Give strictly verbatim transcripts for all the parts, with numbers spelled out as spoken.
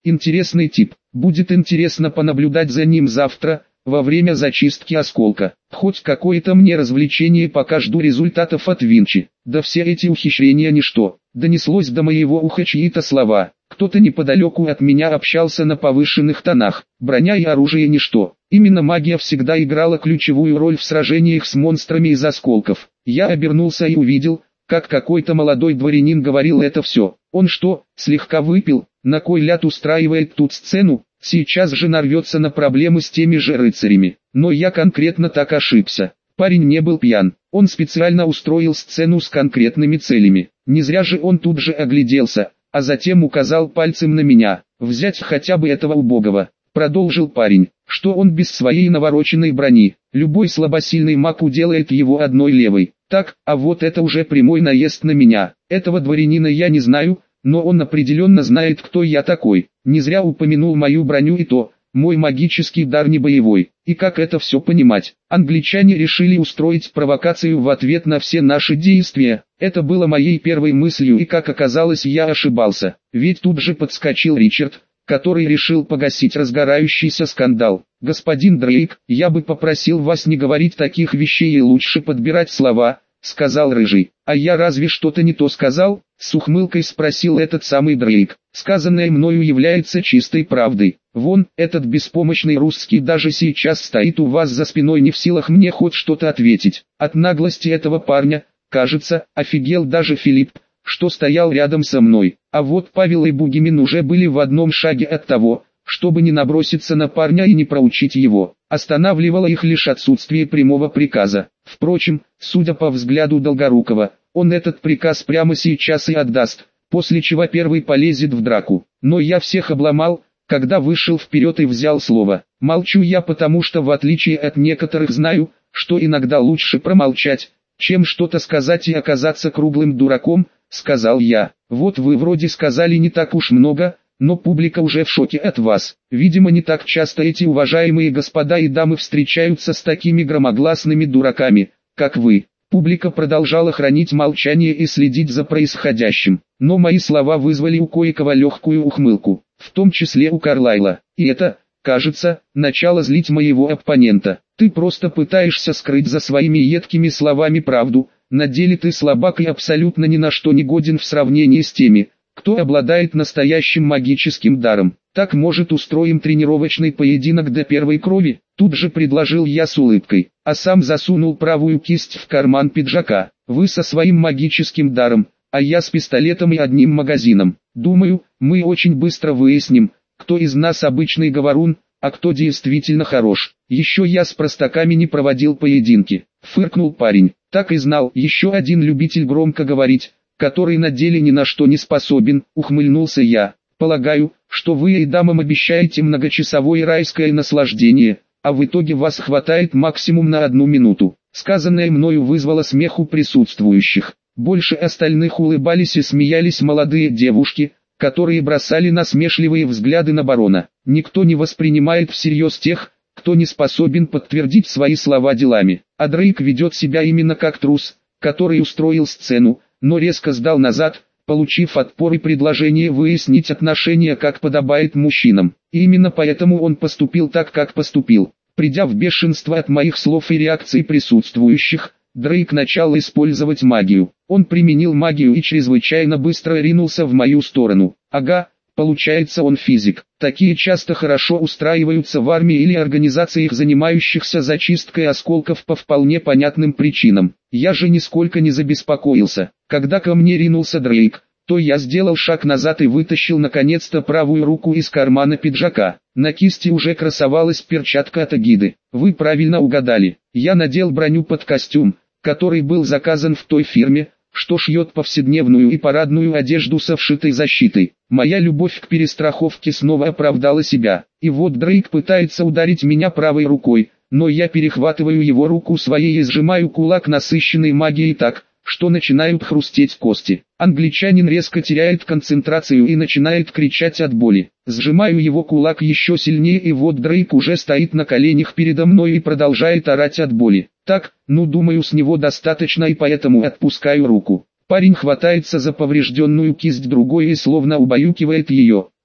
Интересный тип. Будет интересно понаблюдать за ним завтра, во время зачистки осколка. Хоть какое-то мне развлечение, пока жду результатов от Винчи. Да все эти ухищрения ничто. Донеслось до моего уха чьи-то слова. Кто-то неподалеку от меня общался на повышенных тонах. Броня и оружие ничто. Именно магия всегда играла ключевую роль в сражениях с монстрами из осколков. Я обернулся и увидел, как какой-то молодой дворянин говорил это все. Он что, слегка выпил? На кой ляд устраивает тут сцену? Сейчас же нарвется на проблемы с теми же рыцарями. Но я конкретно так ошибся. Парень не был пьян. Он специально устроил сцену с конкретными целями. Не зря же он тут же огляделся, а затем указал пальцем на меня. «Взять хотя бы этого убогого», — продолжил парень, — «что он без своей навороченной брони. Любой слабосильный маг уделает его одной левой. Так, а вот это уже прямой наезд на меня. Этого дворянина я не знаю, но он определенно знает, кто я такой. Не зря упомянул мою броню и то, мой магический дар не боевой. И как это все понимать? Англичане решили устроить провокацию в ответ на все наши действия. Это было моей первой мыслью, и как оказалось, я ошибался. Ведь тут же подскочил Ричард, который решил погасить разгорающийся скандал. «Господин Дрейк, я бы попросил вас не говорить таких вещей и лучше подбирать слова», — сказал Рыжий. «А я разве что-то не то сказал?» — с ухмылкой спросил этот самый Дрейк. «Сказанное мною является чистой правдой. Вон, этот беспомощный русский даже сейчас стоит у вас за спиной, не в силах мне хоть что-то ответить». От наглости этого парня, кажется, офигел даже Филипп, что стоял рядом со мной. А вот Павел и Бугимин уже были в одном шаге от того, чтобы не наброситься на парня и не проучить его. Останавливало их лишь отсутствие прямого приказа. Впрочем, судя по взгляду Долгорукова, он этот приказ прямо сейчас и отдаст, после чего первый полезет в драку. Но я всех обломал, когда вышел вперед и взял слово. Молчу я потому, что в отличие от некоторых знаю, что иногда лучше промолчать, чем что-то сказать и оказаться круглым дураком, сказал я. Вот вы вроде сказали не так уж много, но публика уже в шоке от вас. Видимо, не так часто эти уважаемые господа и дамы встречаются с такими громогласными дураками, как вы. Публика продолжала хранить молчание и следить за происходящим, но мои слова вызвали у кое-кого легкую ухмылку, в том числе у Карлайла. И это, кажется, начало злить моего оппонента. Ты просто пытаешься скрыть за своими едкими словами правду, на деле ты слабак и абсолютно ни на что не годен в сравнении с теми, кто обладает настоящим магическим даром. Так, может, устроим тренировочный поединок до первой крови? Тут же предложил я с улыбкой, а сам засунул правую кисть в карман пиджака. Вы со своим магическим даром, а я с пистолетом и одним магазином. Думаю, мы очень быстро выясним, кто из нас обычный говорун, а кто действительно хорош. Еще я с простаками не проводил поединки. Фыркнул парень. Так и знал, еще один любитель громко говорить, который на деле ни на что не способен, ухмыльнулся я. Полагаю, что вы и дамам обещаете многочасовое райское наслаждение, а в итоге вас хватает максимум на одну минуту. Сказанное мною вызвало смех у присутствующих. Больше остальных улыбались и смеялись молодые девушки, которые бросали насмешливые взгляды на барона. Никто не воспринимает всерьез тех, кто не способен подтвердить свои слова делами. А Дрейк ведет себя именно как трус, который устроил сцену, но резко сдал назад, получив отпор и предложение выяснить отношения, как подобает мужчинам. И именно поэтому он поступил так, как поступил. Придя в бешенство от моих слов и реакций присутствующих, Дрейк начал использовать магию. Он применил магию и чрезвычайно быстро ринулся в мою сторону. Ага, получается, он физик. Такие часто хорошо устраиваются в армии или организациях, занимающихся зачисткой осколков по вполне понятным причинам. Я же нисколько не забеспокоился. Когда ко мне ринулся Дрейк, то я сделал шаг назад и вытащил наконец-то правую руку из кармана пиджака. На кисти уже красовалась перчатка от Агиды. Вы правильно угадали. Я надел броню под костюм, который был заказан в той фирме, что шьет повседневную и парадную одежду со вшитой защитой. Моя любовь к перестраховке снова оправдала себя. И вот Дрейк пытается ударить меня правой рукой, но я перехватываю его руку своей и сжимаю кулак насыщенной магией так, что начинают хрустеть кости. Англичанин резко теряет концентрацию и начинает кричать от боли. Сжимаю его кулак еще сильнее, и вот Дрейк уже стоит на коленях передо мной и продолжает орать от боли. Так, ну думаю, с него достаточно, и поэтому отпускаю руку. Парень хватается за поврежденную кисть другой и словно убаюкивает ее.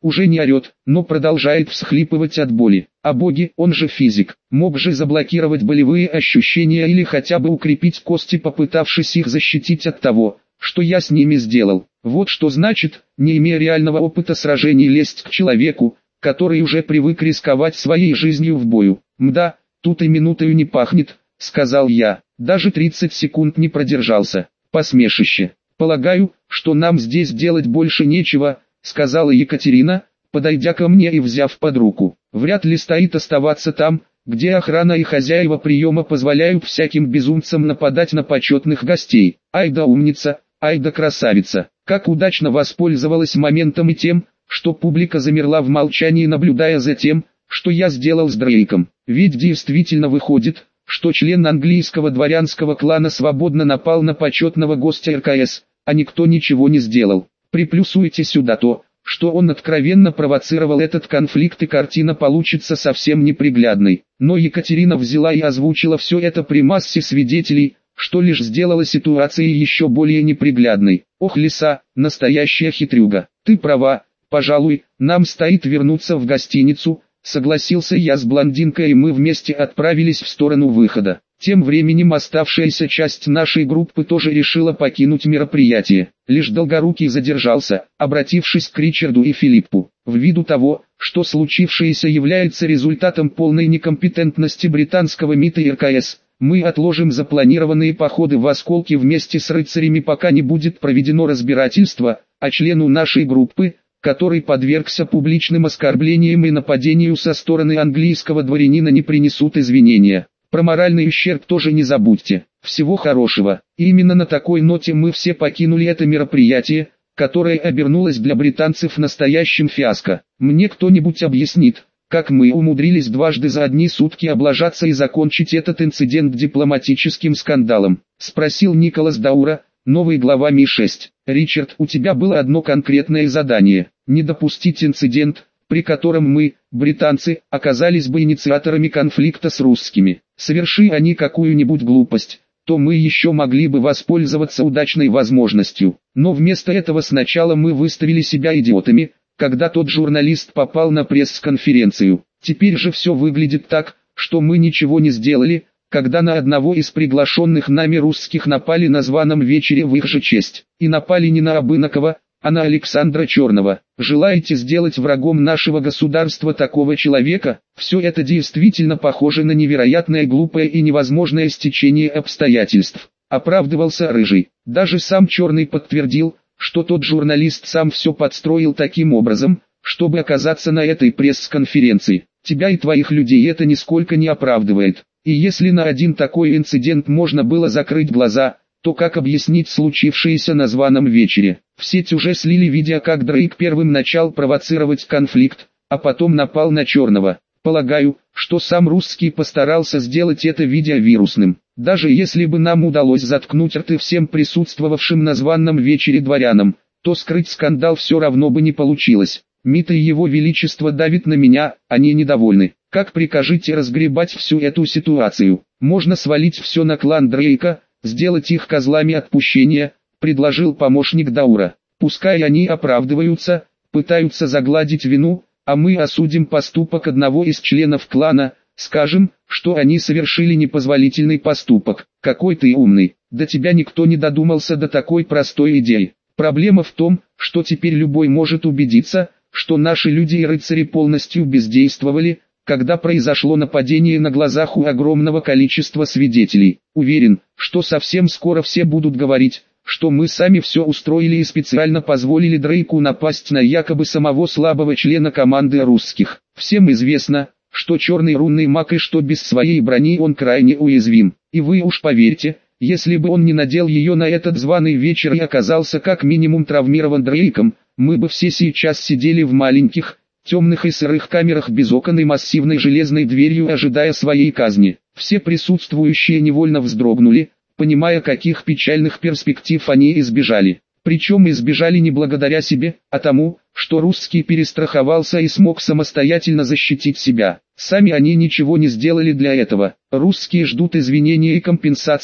уже не орет, но продолжает всхлипывать от боли. А боги, он же физик, мог же заблокировать болевые ощущения или хотя бы укрепить кости, попытавшись их защитить от того, что я с ними сделал. Вот что значит, не имея реального опыта сражений, лезть к человеку, который уже привык рисковать своей жизнью в бою. Мда, тут и минутою не пахнет, сказал я, даже тридцать секунд не продержался. Посмешище. Полагаю, что нам здесь делать больше нечего, сказала Екатерина, подойдя ко мне и взяв под руку. Вряд ли стоит оставаться там, где охрана и хозяева приема позволяют всяким безумцам нападать на почетных гостей. Ай да умница, ай да красавица. Как удачно воспользовалась моментом и тем, что публика замерла в молчании, наблюдая за тем, что я сделал с Дрейком. Ведь действительно выходит, что член английского дворянского клана свободно напал на почетного гостя эр ка эс, а никто ничего не сделал. Приплюсуйте сюда то, что он откровенно провоцировал этот конфликт, и картина получится совсем неприглядной. Но Екатерина взяла и озвучила все это при массе свидетелей, что лишь сделало ситуацию еще более неприглядной. Ох, лиса, настоящая хитрюга. Ты права, пожалуй, нам стоит вернуться в гостиницу, согласился я с блондинкой, и мы вместе отправились в сторону выхода. Тем временем оставшаяся часть нашей группы тоже решила покинуть мероприятие. Лишь Долгорукий задержался, обратившись к Ричарду и Филиппу. Ввиду того, что случившееся является результатом полной некомпетентности британского МИДа и эр ка эс, мы отложим запланированные походы в Осколки вместе с рыцарями, пока не будет проведено разбирательство, а члену нашей группы, который подвергся публичным оскорблениям и нападению со стороны английского дворянина, не принесут извинения. Про моральный ущерб тоже не забудьте. Всего хорошего. И именно на такой ноте мы все покинули это мероприятие, которое обернулось для британцев настоящим фиаско. Мне кто-нибудь объяснит, как мы умудрились дважды за одни сутки облажаться и закончить этот инцидент дипломатическим скандалом? Спросил Николас Даура, новый глава Ми шесть. Ричард, у тебя было одно конкретное задание – не допустить инцидент, при котором мы, британцы, оказались бы инициаторами конфликта с русскими. Соверши они какую-нибудь глупость, то мы еще могли бы воспользоваться удачной возможностью. Но вместо этого сначала мы выставили себя идиотами, когда тот журналист попал на пресс-конференцию. Теперь же все выглядит так, что мы ничего не сделали, когда на одного из приглашенных нами русских напали на званом вечере в их же честь. И напали не на Абынакова, а на Александра Черного. Желаете сделать врагом нашего государства такого человека? Все это действительно похоже на невероятное, глупое и невозможное стечение обстоятельств. Оправдывался Рыжий. Даже сам Черный подтвердил, что тот журналист сам все подстроил таким образом, чтобы оказаться на этой пресс-конференции. Тебя и твоих людей это нисколько не оправдывает. И если на один такой инцидент можно было закрыть глаза, то как объяснить случившееся на званом вечере? В сеть уже слили видео, как Дрейк первым начал провоцировать конфликт, а потом напал на Черного. Полагаю, что сам русский постарался сделать это видео вирусным. Даже если бы нам удалось заткнуть рты всем присутствовавшим на званом вечере дворянам, то скрыть скандал все равно бы не получилось. МИД и его величество давит на меня, они недовольны. Как прикажете разгребать всю эту ситуацию? Можно свалить все на клан Дрейка, сделать их козлами отпущения, предложил помощник Даура. Пускай они оправдываются, пытаются загладить вину, а мы осудим поступок одного из членов клана, скажем, что они совершили непозволительный поступок. Какой ты умный, до тебя никто не додумался до такой простой идеи. Проблема в том, что теперь любой может убедиться, что наши люди и рыцари полностью бездействовали, когда произошло нападение на глазах у огромного количества свидетелей. Уверен, что совсем скоро все будут говорить, что мы сами все устроили и специально позволили Дрейку напасть на якобы самого слабого члена команды русских. Всем известно, что черный рунный маг и что без своей брони он крайне уязвим. И вы уж поверьте, если бы он не надел ее на этот званый вечер и оказался как минимум травмирован Дрейком, мы бы все сейчас сидели в маленьких, темных и сырых камерах без окон и массивной железной дверью, ожидая своей казни. Все присутствующие невольно вздрогнули, понимая, каких печальных перспектив они избежали. Причем избежали не благодаря себе, а тому, что русский перестраховался и смог самостоятельно защитить себя. Сами они ничего не сделали для этого. Русские ждут извинения и компенсаций,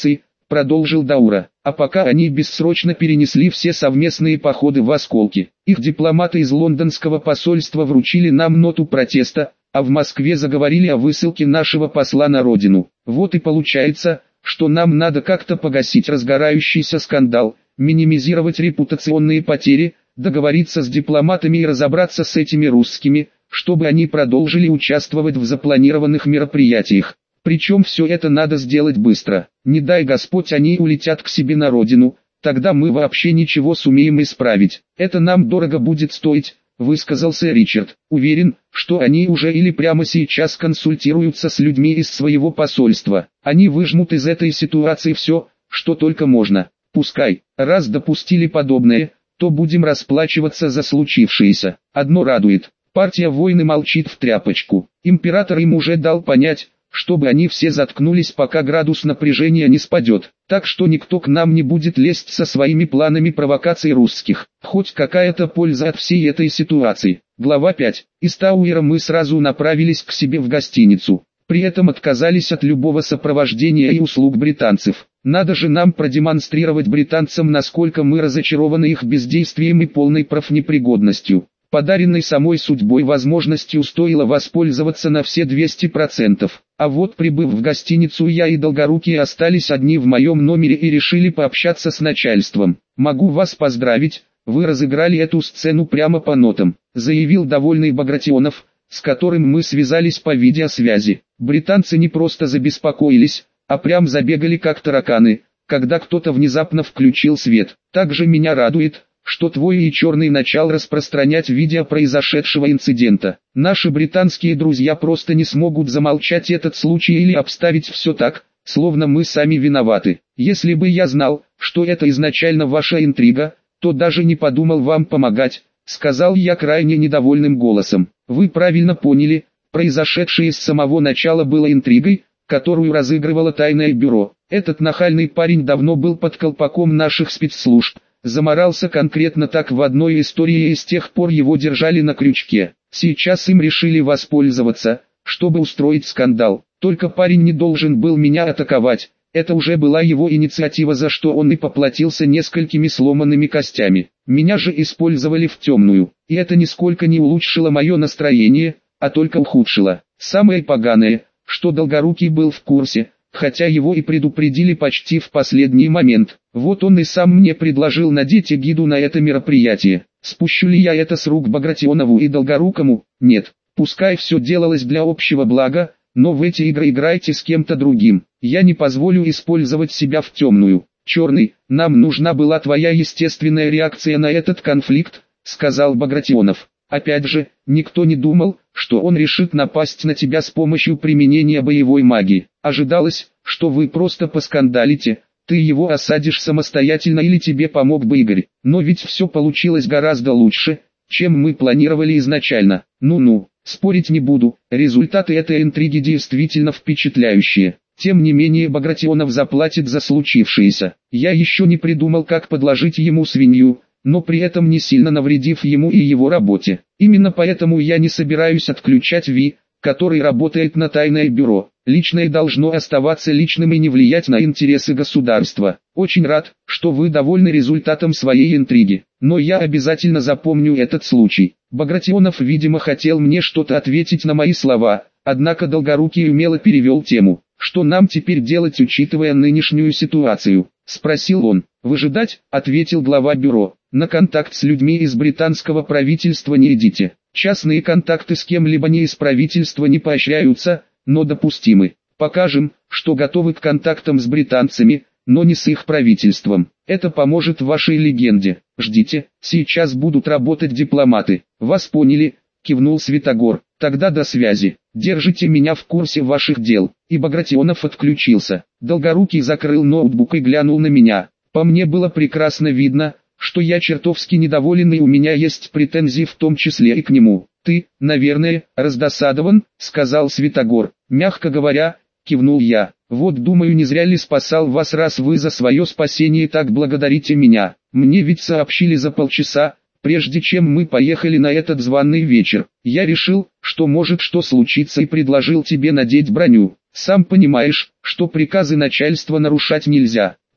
продолжил Даура. А пока они бессрочно перенесли все совместные походы в Осколки. Их дипломаты из лондонского посольства вручили нам ноту протеста, а в Москве заговорили о высылке нашего посла на родину. Вот и получается, что нам надо как-то погасить разгорающийся скандал, минимизировать репутационные потери, договориться с дипломатами и разобраться с этими русскими, чтобы они продолжили участвовать в запланированных мероприятиях. Причем все это надо сделать быстро. Не дай Господь они улетят к себе на родину, тогда мы вообще ничего сумеем исправить. Это нам дорого будет стоить, высказался Ричард. Уверен, что они уже или прямо сейчас консультируются с людьми из своего посольства. Они выжмут из этой ситуации все, что только можно. Пускай, раз допустили подобное, то будем расплачиваться за случившееся. Одно радует, партия войны молчит в тряпочку. Император им уже дал понять, чтобы они все заткнулись, пока градус напряжения не спадет, так что никто к нам не будет лезть со своими планами провокаций русских. Хоть какая-то польза от всей этой ситуации. Глава пять. Из Тауэра мы сразу направились к себе в гостиницу, при этом отказались от любого сопровождения и услуг британцев. Надо же нам продемонстрировать британцам, насколько мы разочарованы их бездействием и полной профнепригодностью. Подаренной самой судьбой возможностью стоило воспользоваться на все двести процентов. А вот прибыв в гостиницу, я и Долгорукий остались одни в моем номере и решили пообщаться с начальством. «Могу вас поздравить, вы разыграли эту сцену прямо по нотам», заявил довольный Багратионов, с которым мы связались по видеосвязи. Британцы не просто забеспокоились, а прям забегали как тараканы, когда кто-то внезапно включил свет. Также меня радует, что твой и черный начал распространять видео произошедшего инцидента. Наши британские друзья просто не смогут замолчать этот случай или обставить все так, словно мы сами виноваты. Если бы я знал, что это изначально ваша интрига, то даже не подумал вам помогать, сказал я крайне недовольным голосом. Вы правильно поняли, произошедшее с самого начала было интригой, которую разыгрывало тайное бюро. Этот нахальный парень давно был под колпаком наших спецслужб. Заморался конкретно так в одной истории и с тех пор его держали на крючке. Сейчас им решили воспользоваться, чтобы устроить скандал. Только парень не должен был меня атаковать. Это уже была его инициатива, за что он и поплатился несколькими сломанными костями. Меня же использовали в темную. И это нисколько не улучшило мое настроение, а только ухудшило. Самое поганое, что Долгорукий был в курсе, хотя его и предупредили почти в последний момент. Вот он и сам мне предложил надеть эгиду на это мероприятие. Спущу ли я это с рук Багратионову и Долгорукому? Нет. Пускай все делалось для общего блага, но в эти игры играйте с кем-то другим. Я не позволю использовать себя в темную. Черный, нам нужна была твоя естественная реакция на этот конфликт, сказал Багратионов. Опять же, никто не думал, что он решит напасть на тебя с помощью применения боевой магии. Ожидалось, что вы просто поскандалите, ты его осадишь самостоятельно или тебе помог бы Игорь. Но ведь все получилось гораздо лучше, чем мы планировали изначально. Ну-ну, спорить не буду, результаты этой интриги действительно впечатляющие. Тем не менее Багратионов заплатит за случившееся. Я еще не придумал, как подложить ему свинью, но при этом не сильно навредив ему и его работе. Именно поэтому я не собираюсь отключать Ви, который работает на тайное бюро. Личное должно оставаться личным и не влиять на интересы государства. Очень рад, что вы довольны результатом своей интриги, но я обязательно запомню этот случай. Багратионов, видимо, хотел мне что-то ответить на мои слова, однако Долгорукий умело перевел тему. «Что нам теперь делать, учитывая нынешнюю ситуацию?» – спросил он. «Выжидать», – ответил глава бюро. «На контакт с людьми из британского правительства не идите. Частные контакты с кем-либо не из правительства не поощряются, но допустимы. Покажем, что готовы к контактам с британцами, но не с их правительством. Это поможет вашей легенде. Ждите, сейчас будут работать дипломаты». «Вас поняли», – кивнул Святогор. «Тогда до связи. Держите меня в курсе ваших дел». И Багратионов отключился. Долгорукий закрыл ноутбук и глянул на меня. По мне было прекрасно видно, что я чертовски недоволен и у меня есть претензии в том числе и к нему. «Ты, наверное, раздосадован», — сказал Святогор. «Мягко говоря», — кивнул я. «Вот думаю, не зря ли спасал вас, раз вы за свое спасение так благодарите меня. Мне ведь сообщили за полчаса, прежде чем мы поехали на этот званый вечер. Я решил, что может что случиться, и предложил тебе надеть броню. Сам понимаешь, что приказы начальства нарушать нельзя».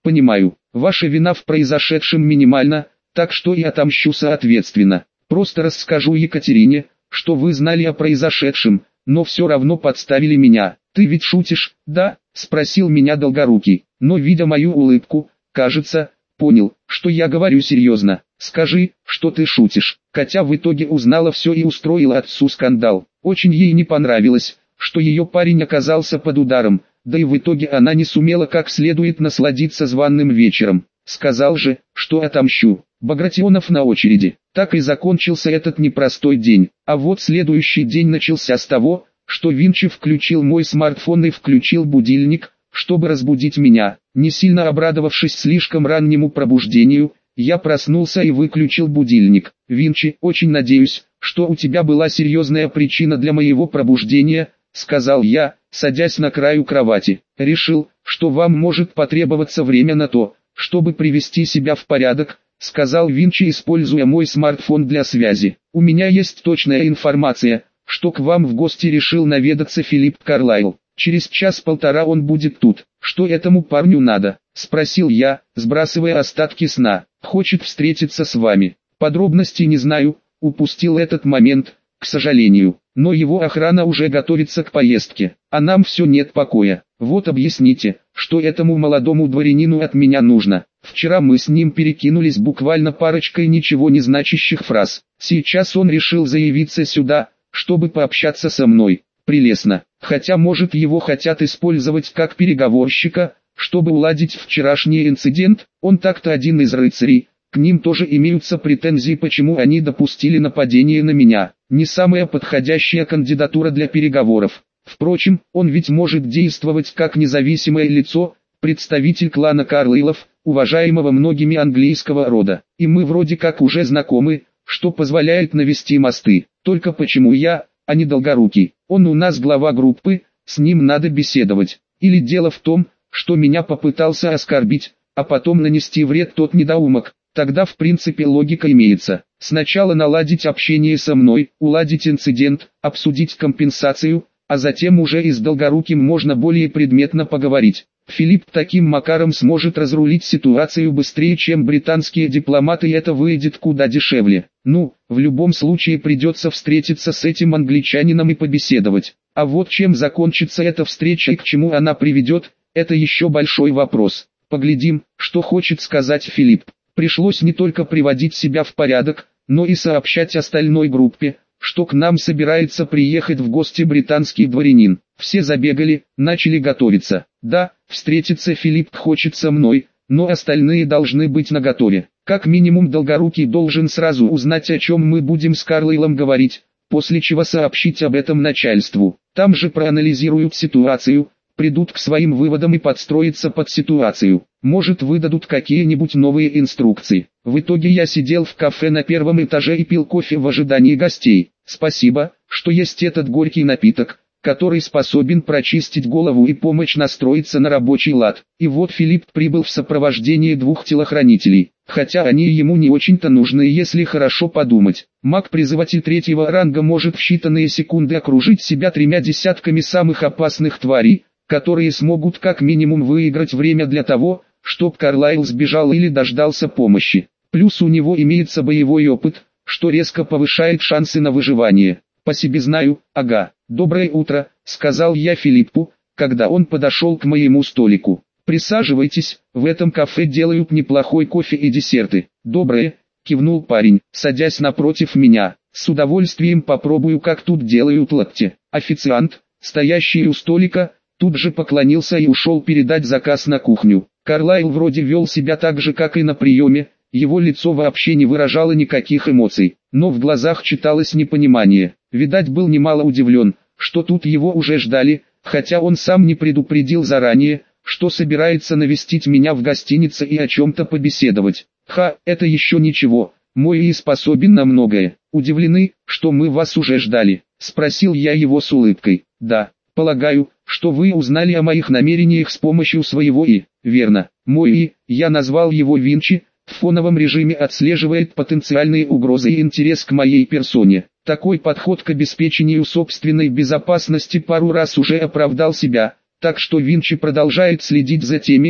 Понимаю, ваша вина в произошедшем минимальна, так что и отомщу соответственно. Просто расскажу Екатерине, что вы знали о произошедшем, но все равно подставили меня. Ты ведь шутишь, да? Спросил меня Долгорукий, но видя мою улыбку, кажется, понял, что я говорю серьезно. Скажи, что ты шутишь. Катя в итоге узнала все и устроила отцу скандал. Очень ей не понравилось, что ее парень оказался под ударом, да и в итоге она не сумела как следует насладиться званым вечером. Сказал же, что отомщу. Багратионов на очереди. Так и закончился этот непростой день. А вот следующий день начался с того, что Винчи включил мой смартфон и включил будильник, чтобы разбудить меня. Не сильно обрадовавшись слишком раннему пробуждению, я проснулся и выключил будильник. «Винчи, очень надеюсь, что у тебя была серьезная причина для моего пробуждения», — сказал я, садясь на краю кровати. «Решил, что вам может потребоваться время на то, чтобы привести себя в порядок», — сказал Винчи, используя мой смартфон для связи. «У меня есть точная информация, что к вам в гости решил наведаться Филипп Карлайл. Через час-полтора он будет тут. Что этому парню надо?» — спросил я, сбрасывая остатки сна. «Хочет встретиться с вами. Подробностей не знаю, упустил этот момент, к сожалению. Но его охрана уже готовится к поездке, а нам все нет покоя. Вот объясните, что этому молодому дворянину от меня нужно. Вчера мы с ним перекинулись буквально парочкой ничего не значащих фраз. Сейчас он решил заявиться сюда, чтобы пообщаться со мной. Прелестно. Хотя может его хотят использовать как переговорщика, чтобы уладить вчерашний инцидент. Он так-то один из рыцарей. К ним тоже имеются претензии, почему они допустили нападение на меня. Не самая подходящая кандидатура для переговоров. Впрочем, он ведь может действовать как независимое лицо, представитель клана Карлейлов, уважаемого многими английского рода. И мы вроде как уже знакомы, что позволяет навести мосты. Только почему я, а не Долгорукий? Он у нас глава группы, с ним надо беседовать. Или дело в том, что меня попытался оскорбить, а потом нанести вред тот недоумок. Тогда в принципе логика имеется. Сначала наладить общение со мной, уладить инцидент, обсудить компенсацию, а затем уже и с Долгоруким можно более предметно поговорить. Филипп таким макаром сможет разрулить ситуацию быстрее, чем британские дипломаты, и это выйдет куда дешевле. Ну, в любом случае придется встретиться с этим англичанином и побеседовать. А вот чем закончится эта встреча и к чему она приведет, это еще большой вопрос. Поглядим, что хочет сказать Филипп. Пришлось не только приводить себя в порядок, но и сообщать остальной группе, что к нам собирается приехать в гости британский дворянин. Все забегали, начали готовиться. Да, встретиться Филипп хочет со мной, но остальные должны быть наготове. Как минимум Долгорукий должен сразу узнать, о чем мы будем с Карлейлом говорить, после чего сообщить об этом начальству. Там же проанализируют ситуацию, придут к своим выводам и подстроятся под ситуацию. Может, выдадут какие-нибудь новые инструкции. В итоге я сидел в кафе на первом этаже и пил кофе в ожидании гостей. Спасибо, что есть этот горький напиток, который способен прочистить голову и помочь настроиться на рабочий лад. И вот Филипп прибыл в сопровождении двух телохранителей, хотя они ему не очень-то нужны, если хорошо подумать. Маг-призыватель третьего ранга может в считанные секунды окружить себя тремя десятками самых опасных тварей, которые смогут как минимум выиграть время для того, чтоб Карлайл сбежал или дождался помощи. Плюс у него имеется боевой опыт, что резко повышает шансы на выживание. По себе знаю, ага. «Доброе утро», — сказал я Филиппу, когда он подошел к моему столику. «Присаживайтесь, в этом кафе делают неплохой кофе и десерты». «Доброе», — кивнул парень, садясь напротив меня. «С удовольствием попробую, как тут делают латте». Официант, стоящий у столика, тут же поклонился и ушел передать заказ на кухню. Карлайл вроде вел себя так же, как и на приеме, его лицо вообще не выражало никаких эмоций, но в глазах читалось непонимание. Видать, был немало удивлен, что тут его уже ждали, хотя он сам не предупредил заранее, что собирается навестить меня в гостинице и о чем-то побеседовать. Ха, это еще ничего, мой и способен на многое. «Удивлены, что мы вас уже ждали?» — спросил я его с улыбкой. «Да, полагаю, что вы узнали о моих намерениях с помощью своего И». «Верно, мой И, я назвал его Винчи, в фоновом режиме отслеживает потенциальные угрозы и интерес к моей персоне. Такой подход к обеспечению собственной безопасности пару раз уже оправдал себя, так что Винчи продолжает следить за теми,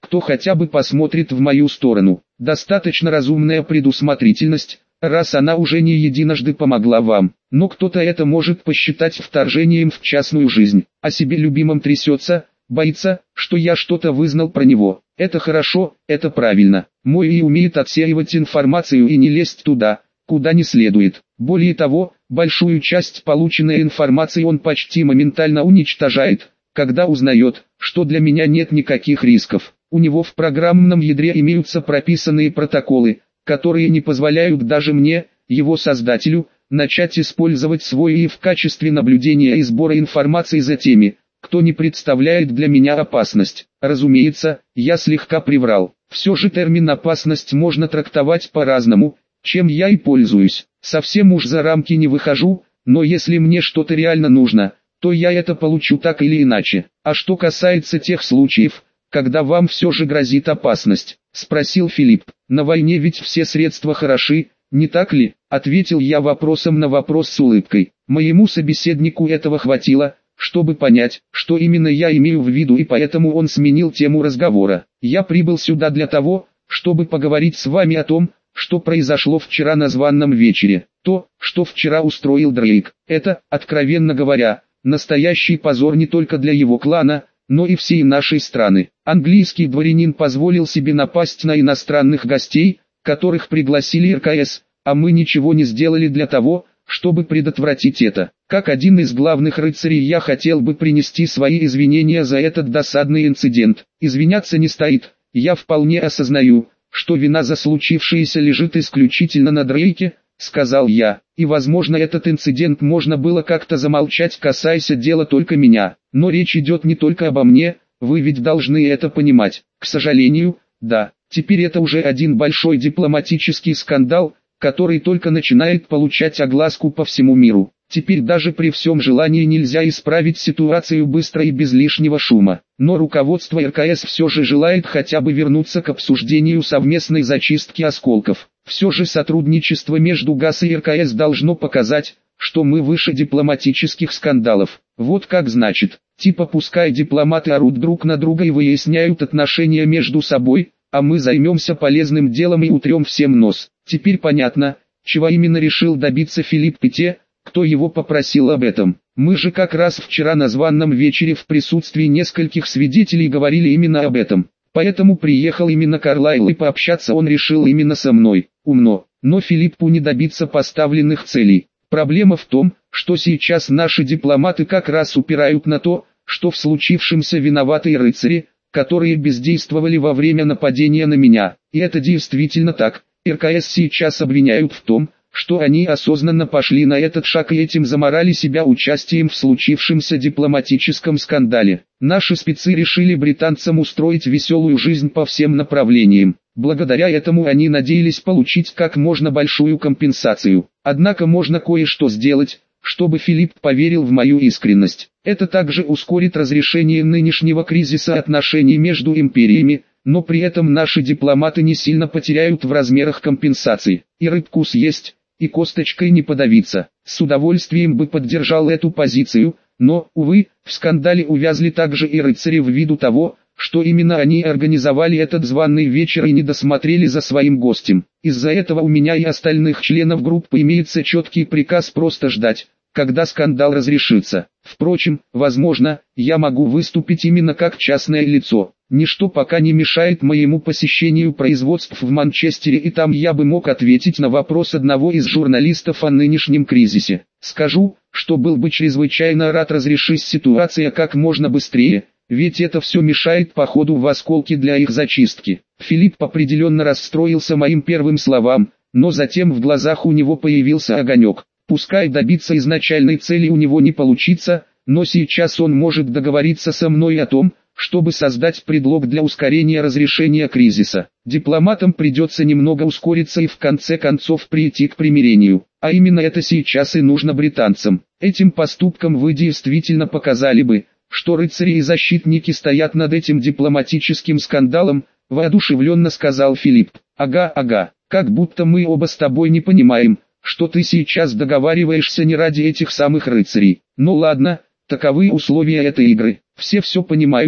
кто хотя бы посмотрит в мою сторону. Достаточно разумная предусмотрительность, раз она уже не единожды помогла вам. Но кто-то это может посчитать вторжением в частную жизнь. О себе любимом трясется, боится, что я что-то вызнал про него. Это хорошо, это правильно. Мой и умеет отсеивать информацию и не лезть туда, куда не следует. Более того, большую часть полученной информации он почти моментально уничтожает, когда узнает, что для меня нет никаких рисков. У него в программном ядре имеются прописанные протоколы, которые не позволяют даже мне, его создателю, начать использовать свой и в качестве наблюдения и сбора информации за теми, кто не представляет для меня опасность. Разумеется, я слегка приврал. Все же термин «опасность» можно трактовать по-разному, чем я и пользуюсь. Совсем уж за рамки не выхожу, но если мне что-то реально нужно, то я это получу так или иначе. А что касается тех случаев, когда вам все же грозит опасность, спросил Филипп. На войне ведь все средства хороши, не так ли? Ответил я вопросом на вопрос с улыбкой. Моему собеседнику этого хватило, чтобы понять, что именно я имею в виду, и поэтому он сменил тему разговора. Я прибыл сюда для того, чтобы поговорить с вами о том, что произошло вчера на званом вечере. То, что вчера устроил Дрейк, это, откровенно говоря, настоящий позор не только для его клана, но и всей нашей страны. Английский дворянин позволил себе напасть на иностранных гостей, которых пригласили эр ка эс, а мы ничего не сделали для того, чтобы предотвратить это. Как один из главных рыцарей я хотел бы принести свои извинения за этот досадный инцидент. Извиняться не стоит, я вполне осознаю, что вина за случившееся лежит исключительно на Дрейке, сказал я, и возможно этот инцидент можно было как-то замолчать, касаясь дела только меня. Но речь идет не только обо мне, вы ведь должны это понимать. К сожалению, да, теперь это уже один большой дипломатический скандал, который только начинает получать огласку по всему миру. Теперь даже при всем желании нельзя исправить ситуацию быстро и без лишнего шума. Но руководство эр ка эс все же желает хотя бы вернуться к обсуждению совместной зачистки осколков. Все же сотрудничество между ГАС и эр ка эс должно показать, что мы выше дипломатических скандалов. Вот как значит, типа пускай дипломаты орут друг на друга и выясняют отношения между собой, а мы займемся полезным делом и утрем всем нос. Теперь понятно, чего именно решил добиться Филипп и те, кто его попросил об этом. Мы же как раз вчера на званом вечере в присутствии нескольких свидетелей говорили именно об этом. Поэтому приехал именно Карлайл, и пообщаться он решил именно со мной. Умно, но Филиппу не добиться поставленных целей. Проблема в том, что сейчас наши дипломаты как раз упирают на то, что в случившемся виноваты рыцари, которые бездействовали во время нападения на меня. И это действительно так. эр ка эс сейчас обвиняют в том, что они осознанно пошли на этот шаг и этим заморали себя участием в случившемся дипломатическом скандале. Наши спецы решили британцам устроить веселую жизнь по всем направлениям. Благодаря этому они надеялись получить как можно большую компенсацию. Однако можно кое-что сделать, чтобы Филипп поверил в мою искренность. Это также ускорит разрешение нынешнего кризиса отношений между империями, но при этом наши дипломаты не сильно потеряют в размерах компенсации. И рыбку съесть, и косточкой не подавиться. С удовольствием бы поддержал эту позицию, но, увы, в скандале увязли также и рыцари ввиду того, что именно они организовали этот званый вечер и не досмотрели за своим гостем. Из-за этого у меня и остальных членов группы имеется четкий приказ просто ждать, когда скандал разрешится. Впрочем, возможно, я могу выступить именно как частное лицо. Ничто пока не мешает моему посещению производств в Манчестере, и там я бы мог ответить на вопрос одного из журналистов о нынешнем кризисе. Скажу, что был бы чрезвычайно рад разрешить ситуацию как можно быстрее, ведь это все мешает походу в осколки для их зачистки. Филипп определенно расстроился моим первым словам, но затем в глазах у него появился огонек. Пускай добиться изначальной цели у него не получится, но сейчас он может договориться со мной о том, чтобы создать предлог для ускорения разрешения кризиса. Дипломатам придется немного ускориться и в конце концов прийти к примирению. А именно это сейчас и нужно британцам. Этим поступком вы действительно показали бы, что рыцари и защитники стоят над этим дипломатическим скандалом, воодушевленно сказал Филипп. Ага, ага, как будто мы оба с тобой не понимаем, что ты сейчас договариваешься не ради этих самых рыцарей. Ну ладно, таковы условия этой игры. Все все понимают,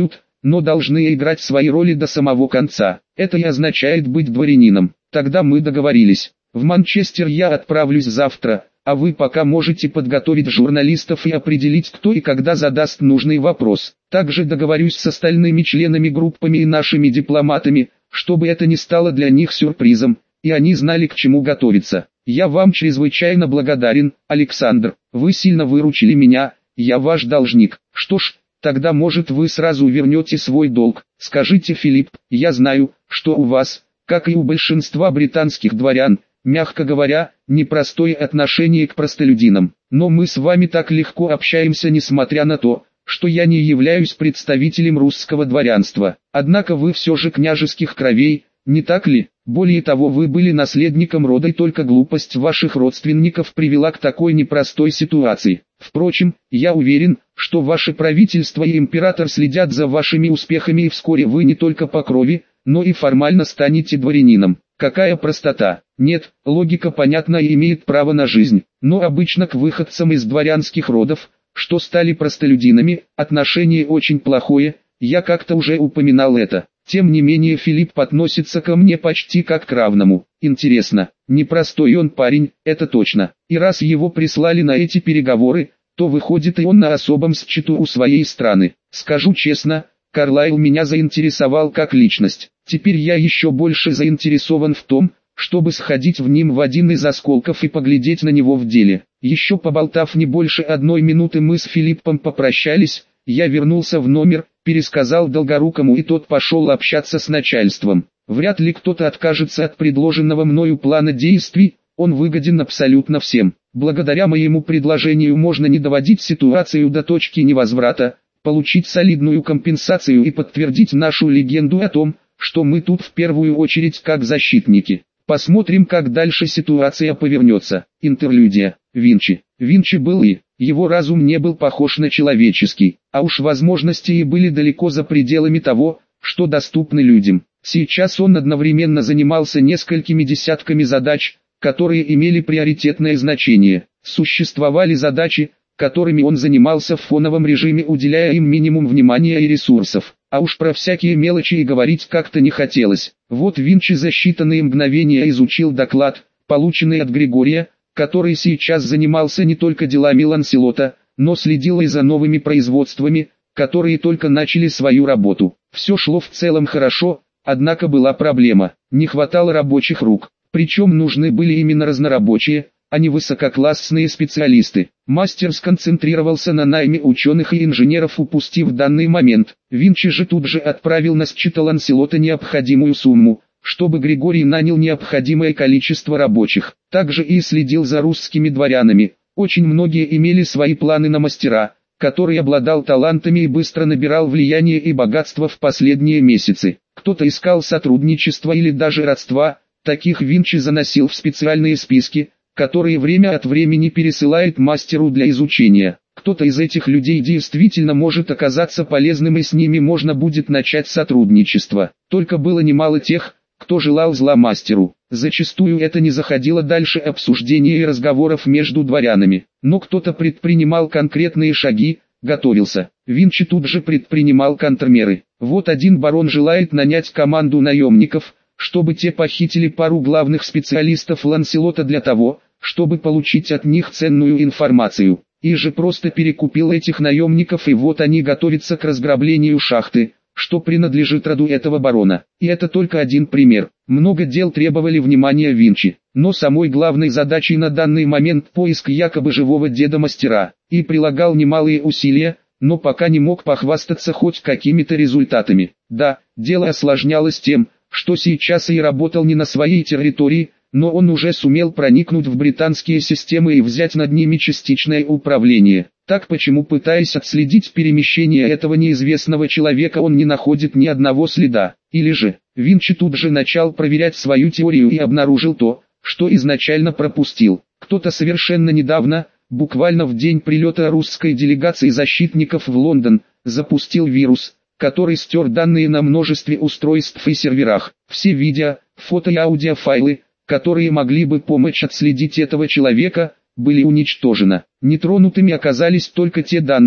но должны играть свои роли до самого конца. Это и означает быть дворянином. Тогда мы договорились. В Манчестер я отправлюсь завтра, а вы пока можете подготовить журналистов и определить, кто и когда задаст нужный вопрос. Также договорюсь с остальными членами группами и нашими дипломатами, чтобы это не стало для них сюрпризом, и они знали, к чему готовиться. Я вам чрезвычайно благодарен, Александр. Вы сильно выручили меня, я ваш должник. Что ж, тогда может вы сразу вернете свой долг. Скажите, Филипп, я знаю, что у вас, как и у большинства британских дворян, мягко говоря, непростое отношение к простолюдинам. Но мы с вами так легко общаемся, несмотря на то, что я не являюсь представителем русского дворянства. Однако вы все же княжеских кровей, не так ли? Более того, вы были наследником рода, и только глупость ваших родственников привела к такой непростой ситуации. Впрочем, я уверен, что ваше правительство и император следят за вашими успехами, и вскоре вы не только по крови, но и формально станете дворянином. Какая простота! Нет, логика понятна и имеет право на жизнь, но обычно к выходцам из дворянских родов, что стали простолюдинами, отношение очень плохое, я как-то уже упоминал это. Тем не менее Филипп относится ко мне почти как к равному. Интересно, непростой он парень, это точно. И раз его прислали на эти переговоры, то выходит и он на особом счету у своей страны. Скажу честно, Карлайл меня заинтересовал как личность. Теперь я еще больше заинтересован в том, чтобы сходить в ним в один из осколков и поглядеть на него в деле. Еще поболтав не больше одной минуты, мы с Филиппом попрощались, я вернулся в номер, пересказал Долгорукому, и тот пошел общаться с начальством. Вряд ли кто-то откажется от предложенного мною плана действий, он выгоден абсолютно всем. Благодаря моему предложению можно не доводить ситуацию до точки невозврата, получить солидную компенсацию и подтвердить нашу легенду о том, что мы тут в первую очередь как защитники. Посмотрим, как дальше ситуация повернется. Интерлюдия. Винчи. Винчи был и, его разум не был похож на человеческий, а уж возможности и были далеко за пределами того, что доступны людям. Сейчас он одновременно занимался несколькими десятками задач, которые имели приоритетное значение. Существовали задачи, которыми он занимался в фоновом режиме, уделяя им минимум внимания и ресурсов. А уж про всякие мелочи и говорить как-то не хотелось. Вот Винчи за считанные мгновения изучил доклад, полученный от Григория, который сейчас занимался не только делами Ланселота, но следил и за новыми производствами, которые только начали свою работу. Все шло в целом хорошо, однако была проблема. Не хватало рабочих рук. Причем нужны были именно разнорабочие, а не высококлассные специалисты. Мастер сконцентрировался на найме ученых и инженеров, упустив данный момент. Винчи же тут же отправил на счета Ланселота необходимую сумму, чтобы Григорий нанял необходимое количество рабочих. Также и следил за русскими дворянами. Очень многие имели свои планы на мастера, который обладал талантами и быстро набирал влияние и богатство в последние месяцы. Кто-то искал сотрудничества или даже родства, таких Винчи заносил в специальные списки, которые время от времени пересылает мастеру для изучения. Кто-то из этих людей действительно может оказаться полезным, и с ними можно будет начать сотрудничество. Только было немало тех, кто желал зла мастеру. Зачастую это не заходило дальше обсуждения и разговоров между дворянами. Но кто-то предпринимал конкретные шаги, готовился. Винчи тут же предпринимал контрмеры. Вот один барон желает нанять команду наемников, чтобы те похитили пару главных специалистов Ланселота для того, чтобы получить от них ценную информацию. И же просто перекупил этих наемников, и вот они готовятся к разграблению шахты, что принадлежит роду этого барона. И это только один пример. Много дел требовали внимания Винчи, но самой главной задачей на данный момент поиск якобы живого деда-мастера, и прилагал немалые усилия, но пока не мог похвастаться хоть какими-то результатами. Да, дело осложнялось тем, что сейчас и работал не на своей территории, но он уже сумел проникнуть в британские системы и взять над ними частичное управление. Так почему, пытаясь отследить перемещение этого неизвестного человека, он не находит ни одного следа? Или же, Винчи тут же начал проверять свою теорию и обнаружил то, что изначально пропустил. Кто-то совершенно недавно, буквально в день прилета русской делегации защитников в Лондон, запустил вирус, который стер данные на множестве устройств и серверах. Все видео, фото и аудиофайлы, которые могли бы помочь отследить этого человека, были уничтожены. Нетронутыми оказались только те данные,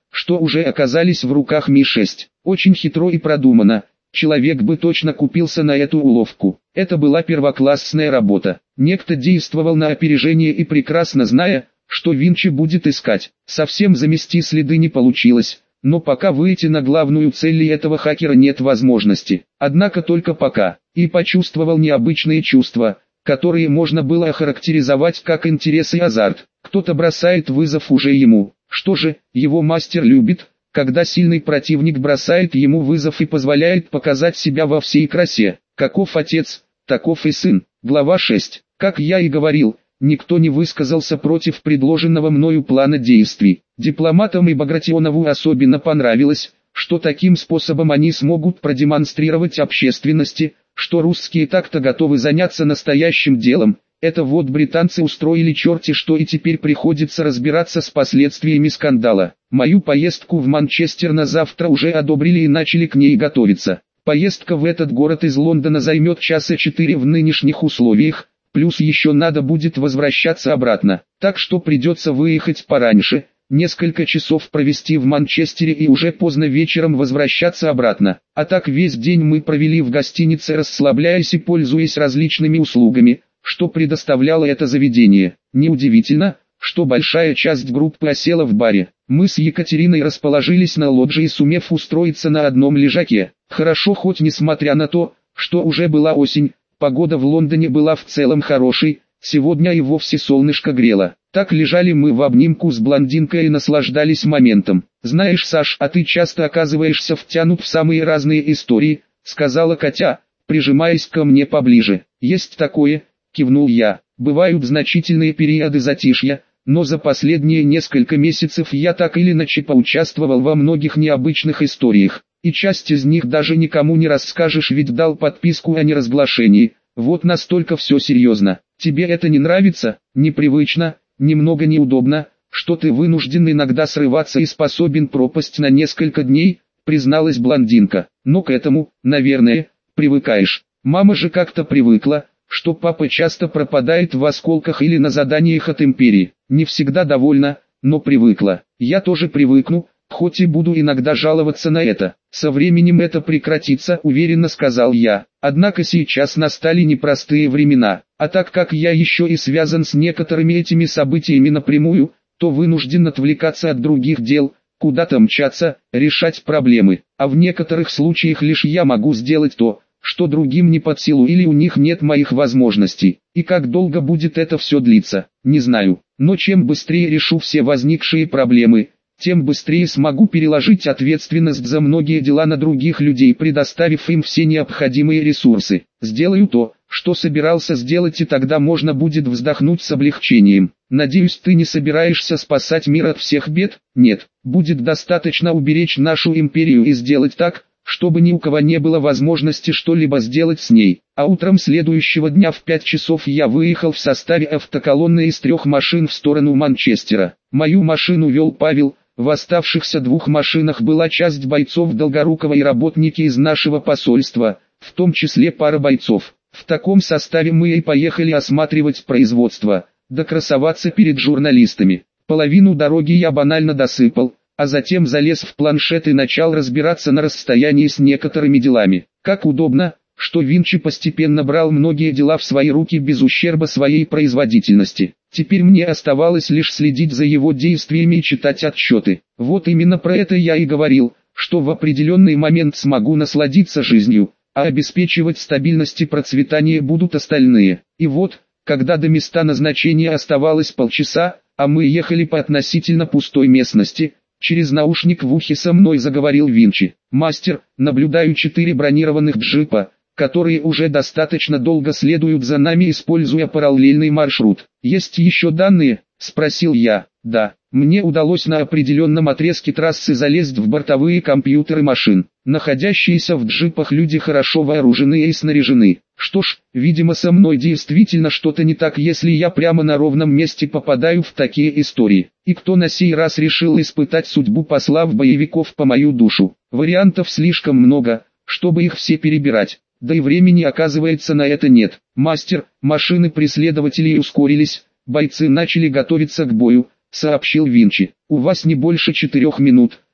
что уже оказались в руках Ми шесть. Очень хитро и продумано. Человек бы точно купился на эту уловку. Это была первоклассная работа. Некто действовал на опережение и прекрасно зная, что Винчи будет искать. Совсем замести следы не получилось, но пока выйти на главную цель этого хакера нет возможности. Однако только пока. И почувствовал необычные чувства, которые можно было охарактеризовать как интерес и азарт. Кто-то бросает вызов уже ему. Что же, его мастер любит, когда сильный противник бросает ему вызов и позволяет показать себя во всей красе. Каков отец, таков и сын. Глава шесть. Как я и говорил, никто не высказался против предложенного мною плана действий. Дипломатам и Багратионову особенно понравилось, что таким способом они смогут продемонстрировать общественности, что русские так-то готовы заняться настоящим делом. Это вот британцы устроили черти что, и теперь приходится разбираться с последствиями скандала. Мою поездку в Манчестер на завтра уже одобрили и начали к ней готовиться. Поездка в этот город из Лондона займет часа четыре в нынешних условиях, плюс еще надо будет возвращаться обратно. Так что придется выехать пораньше, несколько часов провести в Манчестере и уже поздно вечером возвращаться обратно. А так весь день мы провели в гостинице, расслабляясь и пользуясь различными услугами, что предоставляло это заведение. Неудивительно, что большая часть группы осела в баре. Мы с Екатериной расположились на лоджии, сумев устроиться на одном лежаке. Хорошо, хоть несмотря на то, что уже была осень, погода в Лондоне была в целом хорошей, сегодня и вовсе солнышко грело. Так лежали мы в обнимку с блондинкой и наслаждались моментом. «Знаешь, Саш, а ты часто оказываешься втянут в самые разные истории», — сказала Катя, прижимаясь ко мне поближе. «Есть такое», — кивнул я. «Бывают значительные периоды затишья, но за последние несколько месяцев я так или иначе поучаствовал во многих необычных историях, и часть из них даже никому не расскажешь, ведь дал подписку о неразглашении. Вот настолько все серьезно. Тебе это не нравится? Непривычно, немного неудобно, что ты вынужден иногда срываться и способен пропасть на несколько дней», — призналась блондинка. «Но к этому, наверное, привыкаешь. Мама же как-то привыкла, что папа часто пропадает в осколках или на заданиях от империи. Не всегда довольна, но привыкла. Я тоже привыкну, хоть и буду иногда жаловаться на это. Со временем это прекратится, уверенно сказал я. Однако сейчас настали непростые времена, а так как я еще и связан с некоторыми этими событиями напрямую, то вынужден отвлекаться от других дел, куда-то мчаться, решать проблемы. А в некоторых случаях лишь я могу сделать то, что другим не под силу или у них нет моих возможностей. И как долго будет это все длиться, не знаю. Но чем быстрее решу все возникшие проблемы, тем быстрее смогу переложить ответственность за многие дела на других людей, предоставив им все необходимые ресурсы. Сделаю то, что собирался сделать, и тогда можно будет вздохнуть с облегчением. Надеюсь, ты не собираешься спасать мир от всех бед? Нет, будет достаточно уберечь нашу империю и сделать так, чтобы ни у кого не было возможности что-либо сделать с ней. А утром следующего дня в пять часов я выехал в составе автоколонны из трех машин в сторону Манчестера. Мою машину вел Павел, в оставшихся двух машинах была часть бойцов Долгорукова и работники из нашего посольства, в том числе пара бойцов. В таком составе мы и поехали осматривать производство, да красоваться перед журналистами. Половину дороги я банально досыпал, а затем залез в планшет и начал разбираться на расстоянии с некоторыми делами. Как удобно, что Винчи постепенно брал многие дела в свои руки без ущерба своей производительности. Теперь мне оставалось лишь следить за его действиями и читать отчеты. Вот именно про это я и говорил, что в определенный момент смогу насладиться жизнью, а обеспечивать стабильность и процветание будут остальные. И вот, когда до места назначения оставалось полчаса, а мы ехали по относительно пустой местности, через наушник в ухе со мной заговорил Винчи. «Мастер, наблюдаю четыре бронированных джипа, которые уже достаточно долго следуют за нами, используя параллельный маршрут. Есть еще данные?» – спросил я. «Да, мне удалось на определенном отрезке трассы залезть в бортовые компьютеры машин. Находящиеся в джипах люди хорошо вооружены и снаряжены. Что ж, видимо, со мной действительно что-то не так, если я прямо на ровном месте попадаю в такие истории. И кто на сей раз решил испытать судьбу, послав боевиков по мою душу? Вариантов слишком много, чтобы их все перебирать. Да и времени, оказывается, на это нет. Мастер, машины преследователей ускорились, бойцы начали готовиться к бою», — сообщил Винчи. «У вас не больше четырех минут,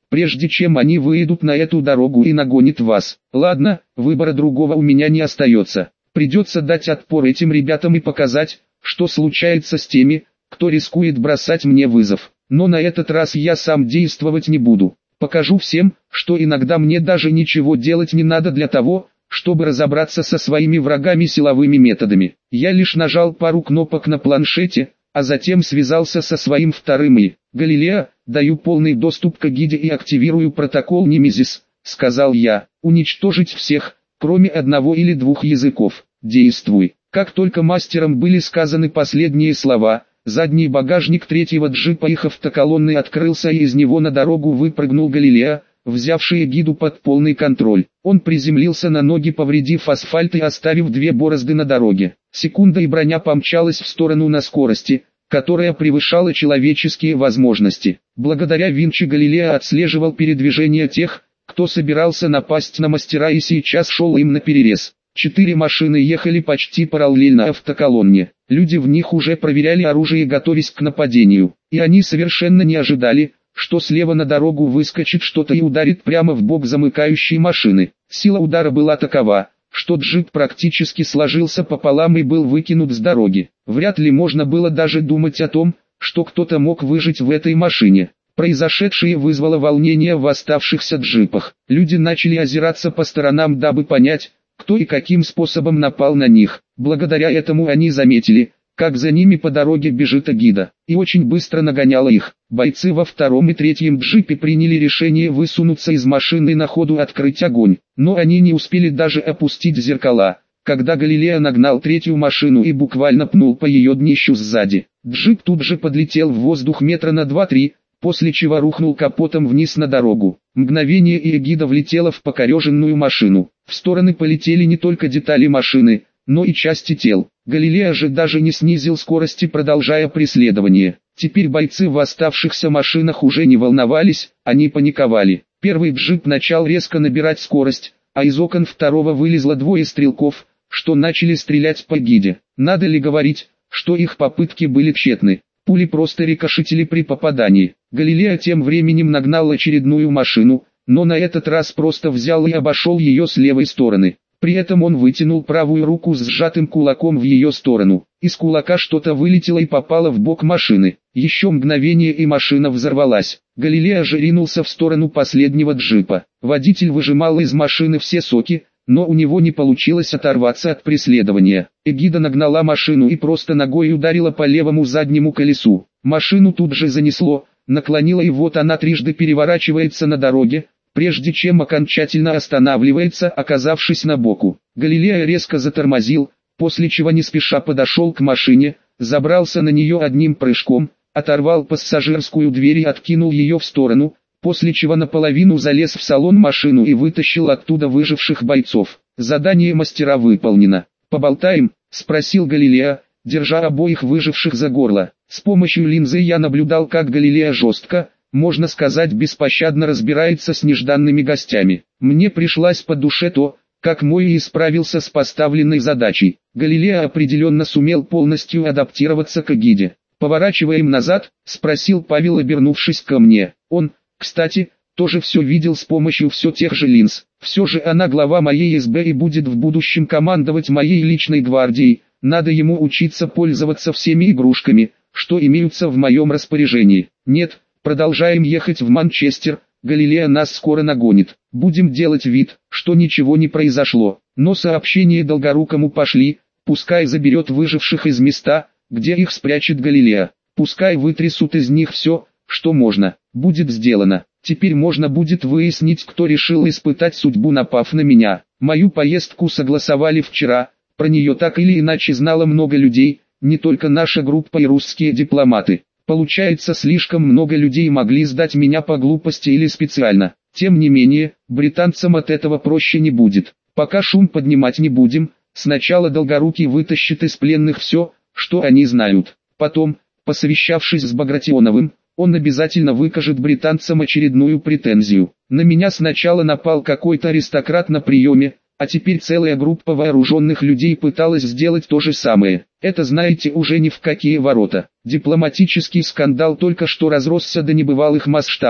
прежде чем они выйдут на эту дорогу и нагонят вас. Ладно, выбора другого у меня не остается. Придется дать отпор этим ребятам и показать, что случается с теми, кто рискует бросать мне вызов. Но на этот раз я сам действовать не буду. Покажу всем, что иногда мне даже ничего делать не надо для того, чтобы разобраться со своими врагами силовыми методами. Я лишь нажал пару кнопок на планшете, а затем связался со своим вторым и. «Галилео, даю полный доступ к эгиде и активирую протокол Немезис», — сказал я. «Уничтожить всех, кроме одного или двух языков. Действуй». Как только мастерам были сказаны последние слова, задний багажник третьего джипа их автоколонны открылся, и из него на дорогу выпрыгнул Галилео, взявший эгиду под полный контроль. Он приземлился на ноги, повредив асфальт и оставив две борозды на дороге. Секунда, и броня помчалась в сторону на скорости, которая превышала человеческие возможности. Благодаря винчу Галилео отслеживал передвижение тех, кто собирался напасть на мастера, и сейчас шел им наперерез. Четыре машины ехали почти параллельно автоколонне. Люди в них уже проверяли оружие, готовясь к нападению. И они совершенно не ожидали, что слева на дорогу выскочит что-то и ударит прямо в бок замыкающей машины. Сила удара была такова, что джип практически сложился пополам и был выкинут с дороги. Вряд ли можно было даже думать о том, что кто-то мог выжить в этой машине. Произошедшее вызвало волнение в оставшихся джипах. Люди начали озираться по сторонам, дабы понять, кто и каким способом напал на них. Благодаря этому они заметили, как за ними по дороге бежит эгида, и очень быстро нагоняла их. Бойцы во втором и третьем джипе приняли решение высунуться из машины и на ходу открыть огонь, но они не успели даже опустить зеркала, когда Галилео нагнал третью машину и буквально пнул по ее днищу сзади. Джип тут же подлетел в воздух метра на два-три, после чего рухнул капотом вниз на дорогу. Мгновение, и эгида влетела в покореженную машину. В стороны полетели не только детали машины, но и части тел. Галилео же даже не снизил скорости, продолжая преследование. Теперь бойцы в оставшихся машинах уже не волновались, они паниковали. Первый джип начал резко набирать скорость, а из окон второго вылезло двое стрелков, что начали стрелять по эгиде. Надо ли говорить, что их попытки были тщетны? Пули просто рикошетили при попадании. Галилео тем временем нагнал очередную машину, но на этот раз просто взял и обошел ее с левой стороны. При этом он вытянул правую руку с сжатым кулаком в ее сторону. Из кулака что-то вылетело и попало в бок машины. Еще мгновение, и машина взорвалась. Галилео же ринулся в сторону последнего джипа. Водитель выжимал из машины все соки, но у него не получилось оторваться от преследования. Эгида нагнала машину и просто ногой ударила по левому заднему колесу. Машину тут же занесло, наклонила, и вот она трижды переворачивается на дороге, прежде чем окончательно останавливается, оказавшись на боку. Галилео резко затормозил, после чего не спеша подошел к машине, забрался на нее одним прыжком, оторвал пассажирскую дверь и откинул ее в сторону, после чего наполовину залез в салон машину и вытащил оттуда выживших бойцов. Задание мастера выполнено. «Поболтаем?» — спросил Галилео, держа обоих выживших за горло. С помощью линзы я наблюдал, как Галилео жестко, можно сказать, беспощадно разбирается с нежданными гостями. Мне пришлось по душе то, как мой справился с поставленной задачей. Галилео определенно сумел полностью адаптироваться к эгиде. «Поворачиваем назад?» — спросил Павел, обернувшись ко мне. Он, кстати, тоже все видел с помощью все тех же линз. Все же она глава моей СБ и будет в будущем командовать моей личной гвардией. Надо ему учиться пользоваться всеми игрушками, что имеются в моем распоряжении. Нет, продолжаем ехать в Манчестер. Галилео нас скоро нагонит. Будем делать вид, что ничего не произошло. Но сообщения Долгорукому пошли. Пускай заберет выживших из места, где их спрячет Галилео. Пускай вытрясут из них все, что можно. Будет сделано. Теперь можно будет выяснить, кто решил испытать судьбу, напав на меня. Мою поездку согласовали вчера. Про нее так или иначе знало много людей, не только наша группа и русские дипломаты. Получается, слишком много людей могли сдать меня по глупости или специально. Тем не менее, британцам от этого проще не будет. Пока шум поднимать не будем. Сначала Долгорукий вытащит из пленных все, что они знают. Потом, посовещавшись с Багратионовым, он обязательно выкажет британцам очередную претензию. На меня сначала напал какой-то аристократ на приеме, а теперь целая группа вооруженных людей пыталась сделать то же самое. Это, знаете, уже ни в какие ворота. Дипломатический скандал только что разросся до небывалых масштабов.